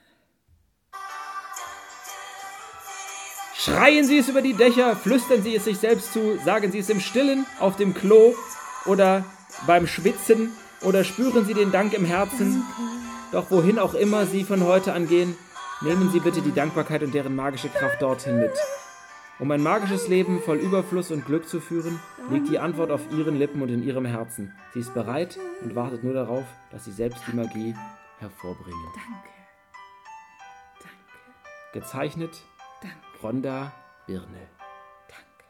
Schreien Sie es über die Dächer, flüstern Sie es sich selbst zu, sagen Sie es im Stillen, auf dem Klo oder beim Schwitzen oder spüren Sie den Dank im Herzen. Doch wohin auch immer Sie von heute an gehen, nehmen Sie bitte die Dankbarkeit und deren magische Kraft dorthin mit. Um ein magisches Leben voll Überfluss und Glück zu führen, liegt die Antwort auf Ihren Lippen und in Ihrem Herzen. Sie ist bereit und wartet nur darauf, dass Sie selbst die Magie hervorbringen. Danke. Danke. Gezeichnet Danke. Rhonda Birne. Danke.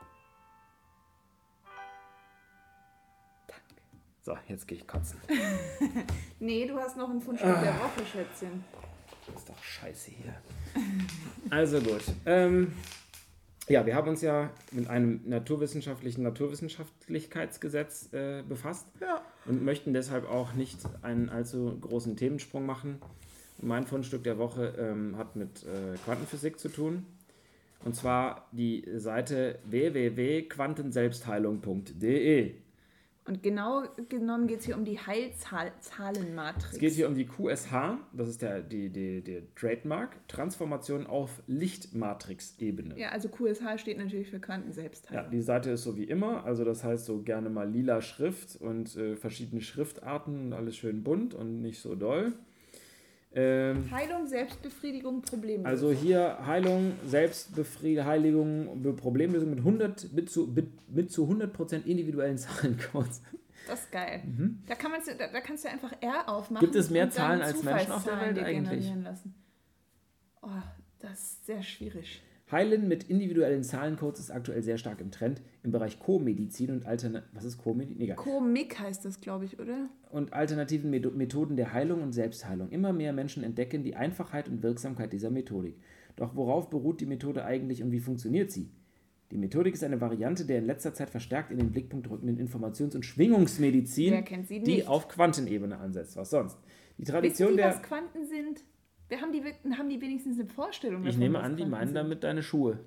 Danke. So, jetzt gehe ich kotzen. Nee, du hast noch ein Fundstück der Woche, Schätzchen. Das ist doch scheiße hier. Also gut. Ähm, ja, wir haben uns ja mit einem naturwissenschaftlichen Naturwissenschaftlichkeitsgesetz äh, befasst Ja. und möchten deshalb auch nicht einen allzu großen Themensprung machen. Mein Fundstück der Woche ähm, hat mit äh, Quantenphysik zu tun. Und zwar die Seite w w w punkt quantenselbstheilung punkt d e. Und genau genommen geht es hier um die Heilzahlenmatrix. Es geht hier um die Q S H, das ist der, die, die, der Trademark, Transformation auf Lichtmatrix-Ebene. Ja, also Q S H steht natürlich für Quantenselbstheilung. Ja, die Seite ist so wie immer, also das heißt so gerne mal lila Schrift und äh, verschiedene Schriftarten und alles schön bunt und nicht so doll. Ähm, Heilung, Selbstbefriedigung, Problemlösung. also hier Heilung, Selbstbefriedigung, Be- Problemlösung mit, hundert, mit, zu, mit, mit zu hundert Prozent individuellen Zahlencodes. Das ist geil. Da, kann man's, da, da kannst du einfach R aufmachen. Gibt es mehr und dann Zahlen als Menschen auf der Zufallszahlen Welt dir eigentlich? generieren Lassen. Oh, das ist sehr schwierig. Heilen mit individuellen Zahlencodes ist aktuell sehr stark im Trend im Bereich Co-Medizin und Altern- was ist Co-Medizin? Egal. Komik heißt das, glaube ich, oder? Und alternativen Medo- Methoden der Heilung und Selbstheilung. Immer mehr Menschen entdecken die Einfachheit und Wirksamkeit dieser Methodik. Doch worauf beruht die Methode eigentlich und wie funktioniert sie? Die Methodik ist eine Variante der in letzter Zeit verstärkt in den Blickpunkt rückenden Informations- und Schwingungsmedizin, Wer kennt sie die nicht? auf Quantenebene ansetzt. Was sonst? Die Wissen Tradition die, der... was Quanten sind? Wir haben, die, haben die wenigstens eine Vorstellung Ich davon, nehme was an, die Quanten meinen sind? damit deine Schuhe.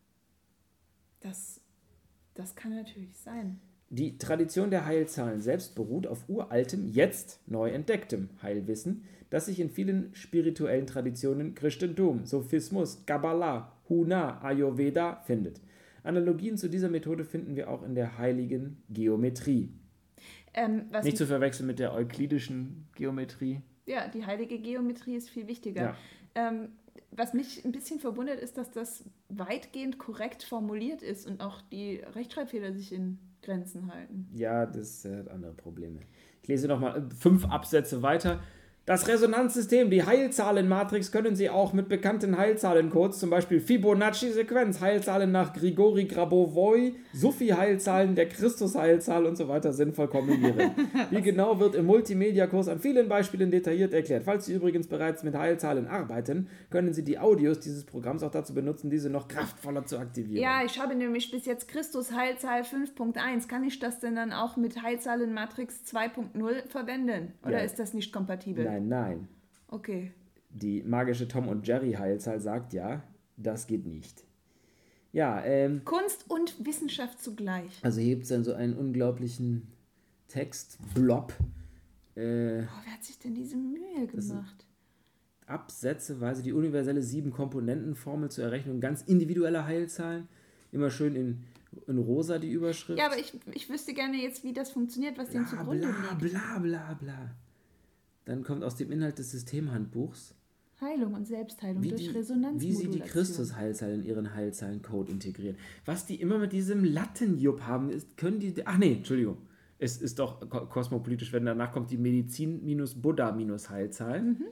Das, das kann natürlich sein. Die Tradition der Heilzahlen selbst beruht auf uraltem, jetzt neu entdecktem Heilwissen, das sich in vielen spirituellen Traditionen Christentum, Sophismus, Kabbalah, Huna, Ayurveda findet. Analogien zu dieser Methode finden wir auch in der heiligen Geometrie. Ähm, was Nicht zu verwechseln mit der euklidischen Geometrie. Ja, die heilige Geometrie ist viel wichtiger. Ja. Ähm, was mich ein bisschen verwundert, ist, dass das weitgehend korrekt formuliert ist und auch die Rechtschreibfehler sich in Grenzen halten. Ja, das äh, hat andere Probleme. Ich lese nochmal fünf Absätze weiter. Das Resonanzsystem, die Heilzahlenmatrix, können Sie auch mit bekannten Heilzahlencodes, zum Beispiel Fibonacci-Sequenz, Heilzahlen nach Grigori Grabovoi, Sufi-Heilzahlen, der Christus-Heilzahl und so weiter sinnvoll kombinieren. Wie genau wird im Multimedia-Kurs an vielen Beispielen detailliert erklärt. Falls Sie übrigens bereits mit Heilzahlen arbeiten, können Sie die Audios dieses Programms auch dazu benutzen, diese noch kraftvoller zu aktivieren. Ja, ich habe nämlich bis jetzt Christus Heilzahl fünf Punkt eins. Kann ich das denn dann auch mit Heilzahlenmatrix zwei Punkt null verwenden? Oder Ja. ist das nicht kompatibel? Nein, nein. Okay. Die magische Tom und Jerry Heilzahl sagt ja, das geht nicht. Ja, ähm, Kunst und Wissenschaft zugleich. also hier gibt es dann so einen unglaublichen Textblob. Äh, Oh, wer hat sich denn diese Mühe gemacht? Absätzeweise die universelle sieben-Komponenten-Formel zur Errechnung ganz individueller Heilzahlen. Immer schön in, in rosa die Überschrift. Ja, aber ich, ich wüsste gerne jetzt, wie das funktioniert, was dem bla, zugrunde bla, liegt. bla, bla, bla. Dann kommt aus dem Inhalt des Systemhandbuchs, Heilung und Selbstheilung wie, durch die, Resonanzmodulation. wie sie die Christus-Heilzahl in ihren Heilzahlencode integrieren. Was die immer mit diesem Lattenjupp haben, ist, können die... Ach nee, Entschuldigung. Es ist doch ko- kosmopolitisch, wenn danach kommt die Medizin-Buddha-Heilzahl. Mhm.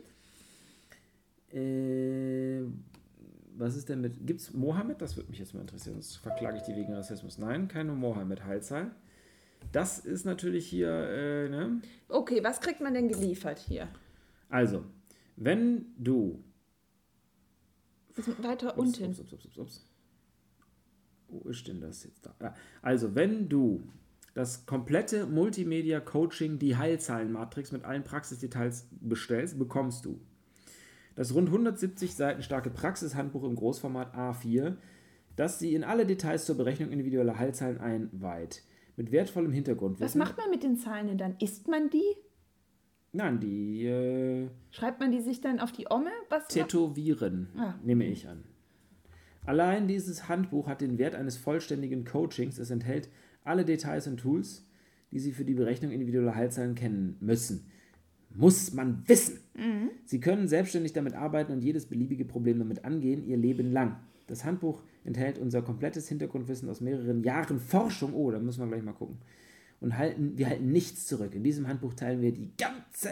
Äh, was ist denn mit... Gibt es Mohammed? Das würde mich jetzt mal interessieren. Sonst verklage ich die wegen Rassismus. Nein, keine Mohammed-Heilzahl. Das ist natürlich hier... Äh, ne? Okay, was kriegt man denn geliefert hier? Also, wenn du... Bisschen weiter Ups, unten. Ups, ups, ups, ups, ups. Wo ist denn das jetzt da? Ah, Also, wenn du das komplette Multimedia-Coaching, die Heilzahlenmatrix mit allen Praxisdetails bestellst, bekommst du das rund hundertsiebzig Seiten starke Praxishandbuch im Großformat A vier, das sie in alle Details zur Berechnung individueller Heilzahlen einweiht. Mit wertvollem Hintergrundwissen. Was macht man mit den Zahlen denn dann? Isst man die? Nein, die äh, Schreibt man die sich dann auf die Omme? Was Tätowieren, Ah. nehme ich an. Allein dieses Handbuch hat den Wert eines vollständigen Coachings. Es enthält alle Details und Tools, die Sie für die Berechnung individueller Heilzahlen kennen müssen. Muss man wissen. Sie können selbstständig damit arbeiten und jedes beliebige Problem damit angehen, Ihr Leben lang. Das Handbuch enthält unser komplettes Hintergrundwissen aus mehreren Jahren Forschung. Oh, da müssen wir gleich mal gucken. Und halten, wir halten nichts zurück. In diesem Handbuch teilen wir die ganze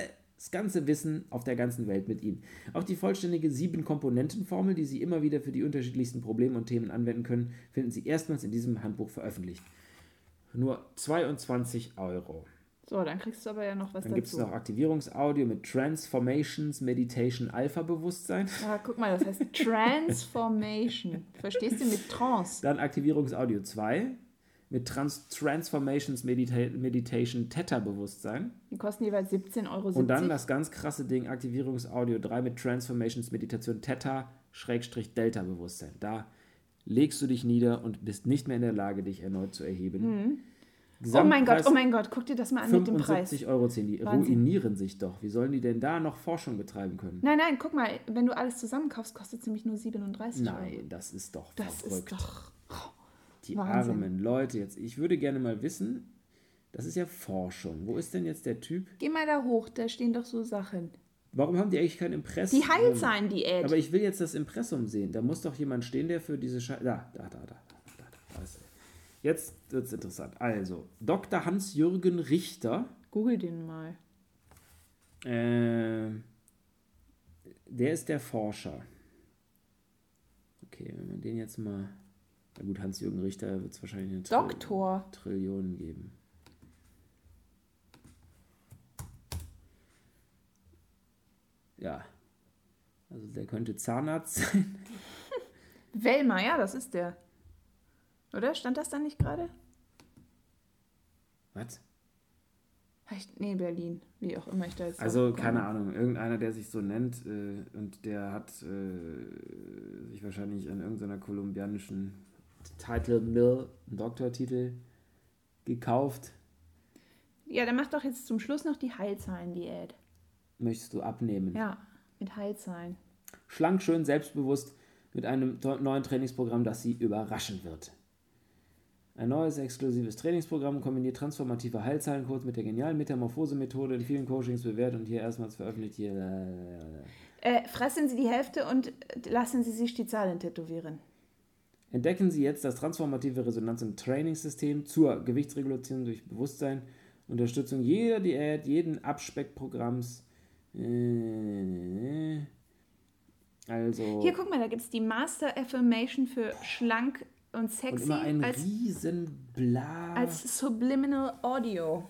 Das ganze Wissen auf der ganzen Welt mit Ihnen. Auch die vollständige sieben-Komponenten-Formel, die Sie immer wieder für die unterschiedlichsten Probleme und Themen anwenden können, finden Sie erstmals in diesem Handbuch veröffentlicht. Nur zweiundzwanzig Euro. So, dann kriegst du aber ja noch was Dann gibt es dazu. noch Aktivierungsaudio mit Transformations, Meditation, Alpha-Bewusstsein. Ja, guck mal, das heißt Transformation. Verstehst du mit Trance? Dann Aktivierungsaudio zwei mit Trans Transformations, Medita Meditation, Theta-Bewusstsein. Die kosten jeweils siebzehn Euro siebzig. Und dann das ganz krasse Ding, Aktivierungsaudio drei mit Transformations, Meditation, Theta-Delta-Bewusstsein. Da legst du dich nieder und bist nicht mehr in der Lage, dich erneut zu erheben. Mhm. Oh mein Gott, Gesamtpreis oh mein Gott, guck dir das mal an mit dem Preis. fünfundsiebzig Euro zehn. Die Wahnsinn. ruinieren sich doch. Wie sollen die denn da noch Forschung betreiben können? Nein, nein, guck mal, wenn du alles zusammenkaufst, kostet es nämlich nur siebenunddreißig Euro. Nein, das ist doch Das verrückt. ist doch... Die Wahnsinn. armen Leute jetzt. Ich würde gerne mal wissen, das ist ja Forschung. Wo ist denn jetzt der Typ? Geh mal da hoch, da stehen doch so Sachen. Warum haben die eigentlich kein Impressum? Die Heilzahlen-Diät. Aber ich will jetzt das Impressum sehen. Da muss doch jemand stehen, der für diese Scheiße... Da, da, da, da. da, da, da ist er. Jetzt wird es interessant. Also, Doktor Hans-Jürgen Richter, Google den mal. äh, der ist der Forscher. Okay, wenn man den jetzt mal... Na gut, Hans-Jürgen Richter wird es wahrscheinlich eine Trill Doktor. Trillionen geben. Ja. Also der könnte Zahnarzt sein. Wellmer, ja, das ist der. Oder? Stand das da nicht gerade? Was? Echt? Nee, Berlin. Wie auch immer ich da jetzt... Also, drauf komme. keine Ahnung, irgendeiner, der sich so nennt äh, und der hat äh, sich wahrscheinlich an irgendeiner kolumbianischen Title Mill, einen Doktortitel, gekauft. Ja, der macht doch jetzt zum Schluss noch die Heilzahlen-Diät. Möchtest du abnehmen? Ja, mit Heilzahlen. Schlank, schön, selbstbewusst mit einem to- neuen Trainingsprogramm, das Sie überraschen wird. Ein neues, exklusives Trainingsprogramm kombiniert transformative Heilzahlencodes mit der genialen Metamorphose-Methode, in vielen Coachings bewährt und hier erstmals veröffentlicht. Hier, Äh, fressen Sie die Hälfte und lassen Sie sich die Zahlen tätowieren. Entdecken Sie jetzt das transformative Resonanz- und Trainingssystem zur Gewichtsregulation durch Bewusstsein, Unterstützung jeder Diät, jeden Abspeckprogramms. Äh, Also. Hier, guck mal, da gibt es die Master Affirmation für schlank und und sexy immer ein als, riesen Bla. als Subliminal Audio.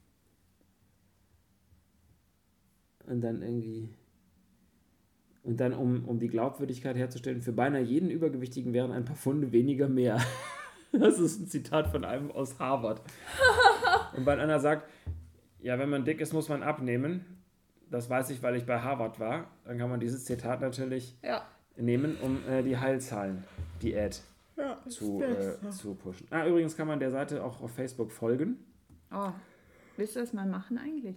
Und dann irgendwie. Und dann, um, um die Glaubwürdigkeit herzustellen, für beinahe jeden Übergewichtigen wären ein paar Pfunde weniger mehr. Das ist ein Zitat von einem aus Harvard. Und weil einer sagt, ja, wenn man dick ist, muss man abnehmen. Das weiß ich, weil ich bei Harvard war. Dann kann man dieses Zitat natürlich Ja. nehmen, um äh, die Heilzahlen-Diät Ja, zu, äh, zu pushen. Ah, übrigens kann man der Seite auch auf Facebook folgen. Oh, willst du das mal machen eigentlich?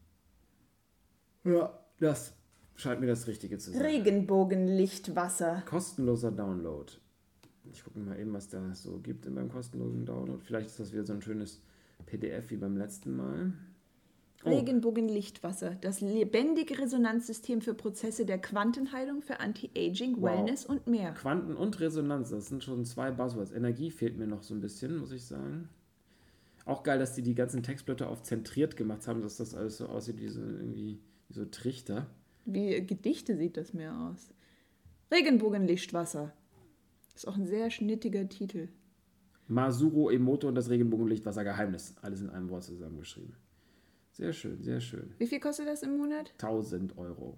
Ja, das scheint mir das Richtige zu sein. Regenbogenlichtwasser. Kostenloser Download. Ich gucke mal eben, was da so gibt in meinem kostenlosen Download. Vielleicht ist das wieder so ein schönes P D F wie beim letzten Mal. Oh, Regenbogenlichtwasser, das lebendige Resonanzsystem für Prozesse der Quantenheilung, für Anti-Aging, Wow. Wellness und mehr. Quanten und Resonanz, das sind schon zwei Buzzwords. Energie fehlt mir noch so ein bisschen, muss ich sagen. Auch geil, dass die die ganzen Textblätter auf zentriert gemacht haben, dass das alles so aussieht wie so, irgendwie, wie so Trichter. Wie Gedichte sieht das mehr aus. Regenbogenlichtwasser. Ist auch ein sehr schnittiger Titel. Masuro Emoto und das Regenbogenlichtwasser-Geheimnis. Alles in einem Wort zusammengeschrieben. Sehr schön, sehr schön. Wie viel kostet das im Monat? tausend Euro.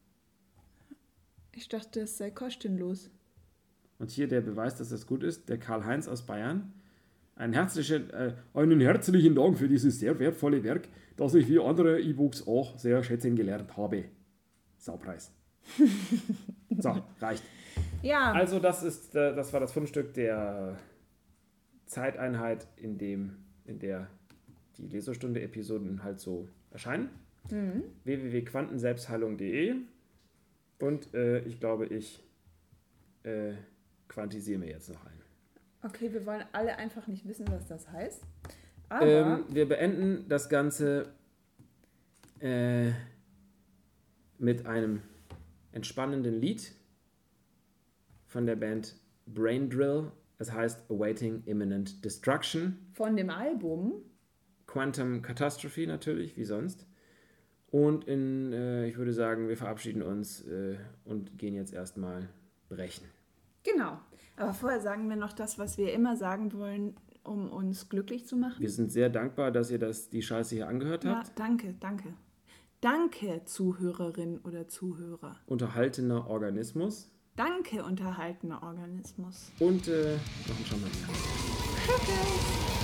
Ich dachte, das sei kostenlos. Und hier der Beweis, dass das gut ist, der Karl-Heinz aus Bayern. Ein herzlichen, äh, einen herzlichen Dank für dieses sehr wertvolle Werk, das ich wie andere E-Books auch sehr schätzen gelernt habe. Saupreis. So, reicht. Ja, Also das ist, äh, das war das Fundstück der Zeiteinheit, in dem, in der die Leserstunde-Episoden halt so erscheinen. mhm. w w w punkt quantenselbstheilung punkt de und äh, ich glaube, ich äh, quantisiere mir jetzt noch ein. Okay, wir wollen alle einfach nicht wissen, was das heißt. Aber Ähm, wir beenden das Ganze äh, mit einem entspannenden Lied von der Band Brain Drill. Es heißt Awaiting Imminent Destruction. von dem Album, Quantum Catastrophe natürlich, wie sonst. Und in, äh, ich würde sagen, wir verabschieden uns äh, und gehen jetzt erstmal brechen. Genau. Aber vorher sagen wir noch das, was wir immer sagen wollen, um uns glücklich zu machen. Wir sind sehr dankbar, dass ihr das, die Scheiße hier angehört Ja, habt. danke, danke. Danke, Zuhörerin oder Zuhörer. Unterhaltener Organismus. Danke, unterhaltener Organismus. Und äh, noch ein Champagner. Okay.